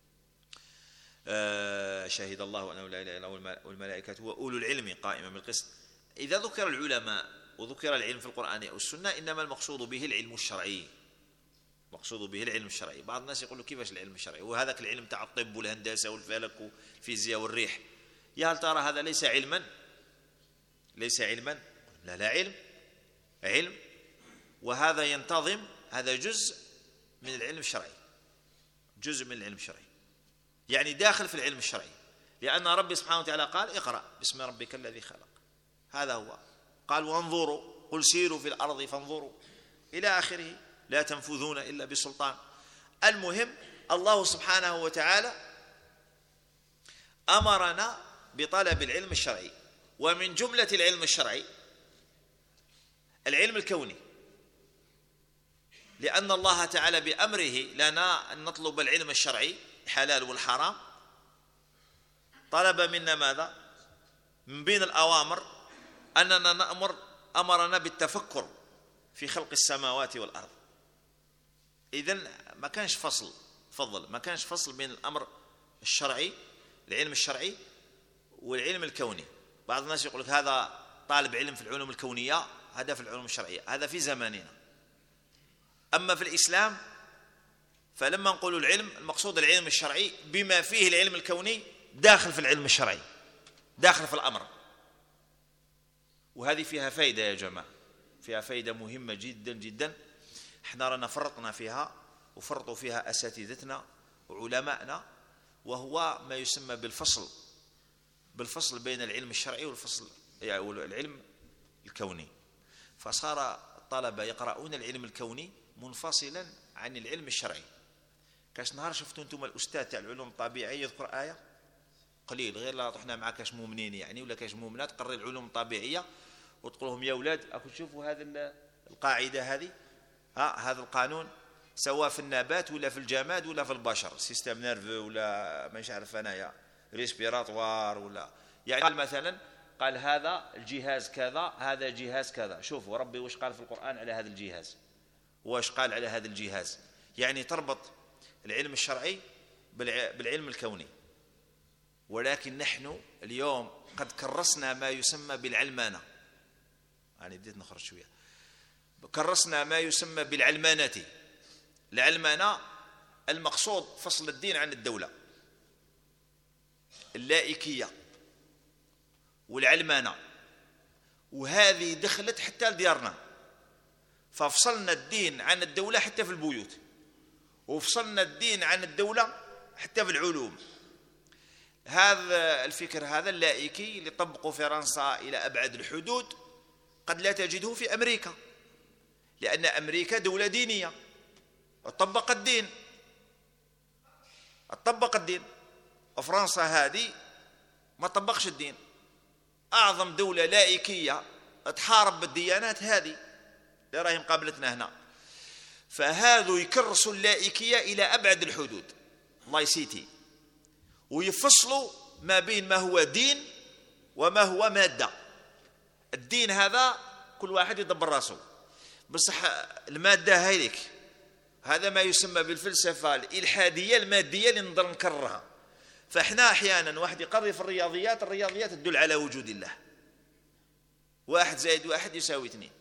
آه شهد الله أنه لا إله إلا هو والملائكة وأولو العلم قائما بالقسط. إذا ذكر العلماء وذكر العلم في القرآن أو السنة، إنما المقصود به العلم الشرعي، مقصود به العلم الشرعي. بعض الناس يقول له: كيفاش العلم الشرعي؟ وهذاك العلم تاع الطب والهندسة والفلك والفيزياء والريح، يا هل ترى هذا ليس علما؟ ليس علما؟ لا، لا علم، علم، وهذا ينتظم، هذا جزء من العلم الشرعي، جزء من العلم الشرعي، يعني داخل في العلم الشرعي، لأن ربي سبحانه وتعالى قال: اقرأ باسم ربك الذي خلق. هذا هو. قال: وانظروا، قل سيروا في الأرض فانظروا، إلى آخره، لا تنفذون إلا بسلطان. المهم، الله سبحانه وتعالى أمرنا بطلب العلم الشرعي، ومن جملة العلم الشرعي العلم الكوني، لأن الله تعالى بأمره لنا أن نطلب العلم الشرعي الحلال والحرام. طلب منا ماذا؟ من بين الأوامر أننا نأمر أمرنا بالتفكر في خلق السماوات والأرض. إذن ما كانش فصل، فضل ما كانش فصل بين الأمر الشرعي، العلم الشرعي، والعلم الكوني. بعض الناس يقول لك: هذا طالب علم في العلوم الكونية، هذا في العلوم الشرعية. هذا في زماننا. أما في الإسلام فلما نقول العلم، المقصود العلم الشرعي بما فيه العلم الكوني، داخل في العلم الشرعي، داخل في الأمر. وهذه فيها فائدة يا جماعة، فيها فائدة مهمة جدا جدا. احنا رانا فرطنا فيها وفرطوا فيها أساتذتنا وعلماءنا، وهو ما يسمى بالفصل، بالفصل بين العلم الشرعي والفصل يعني العلم الكوني. فصار الطلبة يقرؤون العلم الكوني منفصلا عن العلم الشرعي. كاش نهار شفتوا انتم الأستاذ تاع العلوم الطبيعية يذكر آية قليل، غير لا طحنا معاه كاش مؤمنين يعني ولا كاش مؤمنات، قرر العلوم الطبيعية وتقول لهم: يا أولاد أكو تشوفوا هذه القاعدة هذه، ها هذا القانون، سواء في النبات ولا في الجماد ولا في البشر، سيستم نيرفو ولا مش عارف انايا ريسبيراتوار ولا يعني. قال مثلا، قال هذا الجهاز كذا، هذا جهاز كذا. شوفوا ربي وش قال في القرآن على هذا الجهاز، وش قال على هذا الجهاز. يعني تربط العلم الشرعي بالعلم الكوني. ولكن نحن اليوم قد كرسنا ما يسمى بالعلمانة، يعني بديت نخرج شوية، كرسنا ما يسمى بالعلمانة. العلمانة المقصود فصل الدين عن الدولة، اللائكية والعلمانة، وهذه دخلت حتى لديارنا. ففصلنا الدين عن الدولة حتى في البيوت، وفصلنا الدين عن الدولة حتى في العلوم. هذا الفكر هذا اللائكي اللي طبقوا فرنسا إلى أبعد الحدود قد لا تجده في أمريكا، لأن أمريكا دولة دينية طبق الدين، طبق الدين. وفرنسا هذه ما طبقش الدين. أعظم دولة لائكية تحارب بالديانات هذه اللي راهي مقابلتنا هنا. فهذو يكرسوا اللائكية إلى أبعد الحدود، الله يسيتي، ويفصلوا ما بين ما هو دين وما هو مادة. الدين هذا كل واحد يدبر راسه. بصح المادة هيك، هذا ما يسمى بالفلسفة الإلحادية المادية اللي نقدر نكررها. فإحنا أحيانا واحد يقرر في الرياضيات، الرياضيات تدل على وجود الله، واحد زائد واحد يساوي اثنين.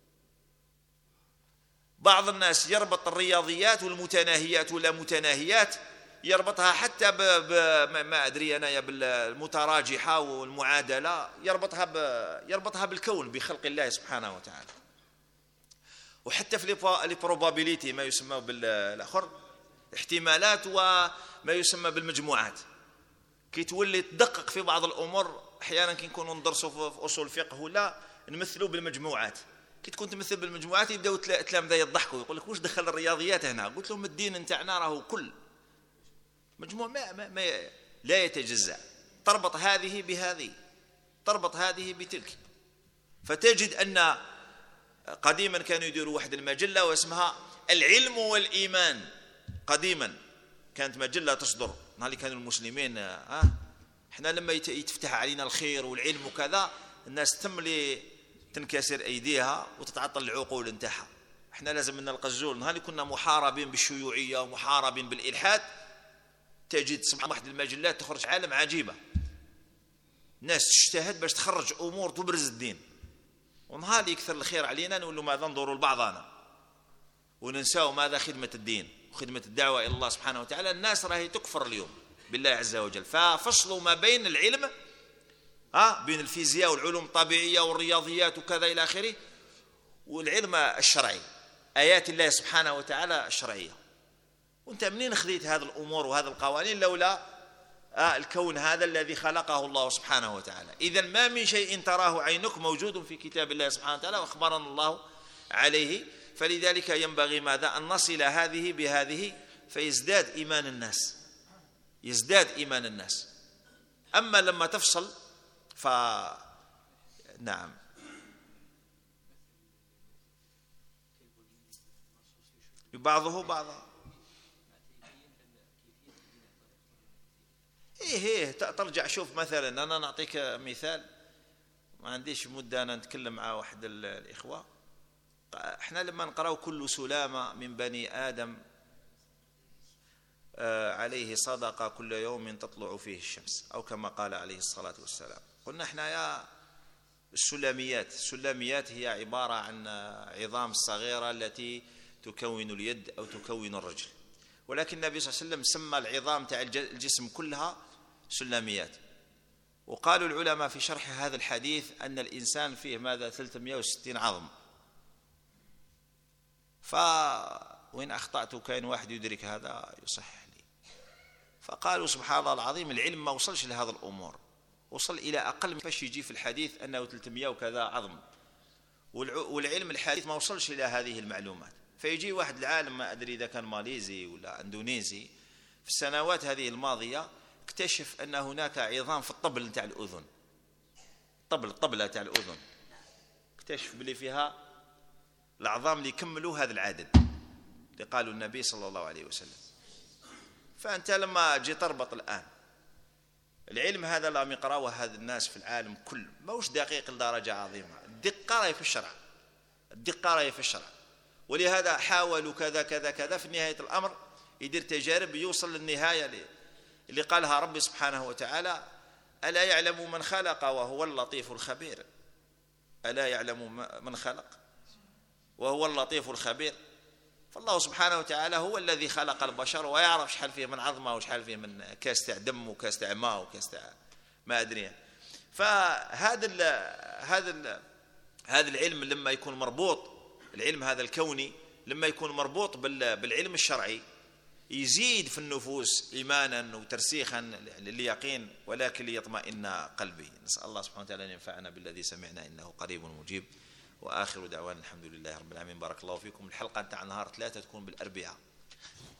بعض الناس يربط الرياضيات والمتناهيات ولا متناهيات، يربطها حتى ب... ب... ما أدري أنا بالمتراجحة والمعادلة، يربطها ب... يربطها بالكون، بخلق الله سبحانه وتعالى. وحتى في البروبابيليتي ما يسمى بالآخر احتمالات وما يسمى بالمجموعات، كي تولي تدقق في بعض الأمور. أحيانا كي نكونوا ندرسوا في أصول الفقه ولا نمثلوا بالمجموعات، كي تكون تمثل بالمجموعات يبداو التلامذة يضحكوا، يقول لك واش دخل الرياضيات هنا؟ قلت لهم الدين نتاعنا راهو كل مجموع ما, ما, ما لا يتجزأ، تربط هذه بهذه، تربط هذه بتلك. فتجد أن قديما كانوا يديروا واحد المجلة واسمها العلم والإيمان. قديما كانت مجلة تصدر نهار اللي كانوا المسلمين، ها احنا لما يتفتح علينا الخير والعلم وكذا، الناس تم لي تنكسر أيديها وتتعطل العقول نتاعها. احنا لازم نلقى الزول. نهار اللي كنا محاربين بالشيوعية ومحاربين بالإلحاد، تجد سبحان واحد المجلات تخرج عالم عجيبة، ناس تجتهد باش تخرج أمور تبرز الدين. ونهار يكثر الخير علينا نقولوا ماذا نضروا لبعضنا وننساو ماذا خدمة الدين وخدمة الدعوة إلى الله سبحانه وتعالى. الناس راهي تكفر اليوم بالله عز وجل. ففصلوا ما بين العلم، ها بين الفيزياء والعلوم الطبيعية والرياضيات وكذا إلى آخره، والعلم الشرعي، آيات الله سبحانه وتعالى الشرعية. وانت منين خذيت هذه الأمور وهذه القوانين لولا آه الكون هذا الذي خلقه الله سبحانه وتعالى؟ إذن ما من شيء تراه عينك موجود في كتاب الله سبحانه وتعالى وأخبرنا الله عليه. فلذلك ينبغي ماذا؟ أن نصل هذه بهذه فيزداد إيمان الناس، يزداد إيمان الناس. أما لما تفصل ف نعم بعضه بعضا. إيه إيه ترجع شوف مثلا، أنا نعطيك مثال، ما عنديش مدة أنا نتكلم مع واحد الإخوة. إحنا لما نقرأ كل سلامة من بني آدم عليه صدقة كل يوم تطلع فيه الشمس، أو كما قال عليه الصلاة والسلام. قلنا إحنا يا السلاميات، السلاميات هي عبارة عن عظام الصغيرة التي تكون اليد أو تكون الرجل، ولكن النبي صلى الله عليه وسلم سمى العظام تاع الجسم كلها سلاميات. وقالوا العلماء في شرح هذا الحديث أن الإنسان فيه ماذا؟ ثلاثمائة وستين عظم. فوين أخطأت كاين واحد يدرك هذا يصح لي. فقالوا سبحان الله العظيم العلم ما وصلش لهذا الأمور، وصل إلى أقل من فاش يجي في الحديث أنه ثلاثمائة وكذا عظم، والعلم الحديث ما وصلش إلى هذه المعلومات. فيجي واحد العالم ما أدري إذا كان ماليزي ولا أندونيسي في السنوات هذه الماضية اكتشف أن هناك عظام في الطبل نتاع الأذن، طبل الطبلة تاع الأذن، اكتشف بلي فيها العظام اللي يكملوا هذا العدد اللي قالوا النبي صلى الله عليه وسلم. فأنت لما جي تربط الآن العلم هذا اللي يقرأوه هذا الناس في العالم كل موش دقيق لدرجة عظيمة، الدقة راهي في الشرع، الدقة راهي في الشرع. ولهذا حاولوا كذا كذا كذا، في نهاية الأمر يدير تجارب يوصل للنهاية اللي قالها ربي سبحانه وتعالى: ألا يعلم من خلق وهو اللطيف الخبير. ألا يعلم من خلق وهو اللطيف الخبير. فالله سبحانه وتعالى هو الذي خلق البشر ويعرف شحال فيه من عظمة وشحال فيه من كاس تاع دم وكاس تاع ماء وكاس تاع ما أدري. فهذا ال هذا ال هذا العلم لما يكون مربوط، العلم هذا الكوني لما يكون مربوط بالعلم الشرعي يزيد في النفوس إيمانا وترسيخا لليقين، ولكن ليطمئن قلبي. نسأل الله سبحانه وتعالى أن ينفعنا بالذي سمعنا إنه قريب مجيب. وآخر دعوانا الحمد لله رب العالمين. بارك الله فيكم. الحلقة نتاع نهار ثلاثة تكون بالأربعاء.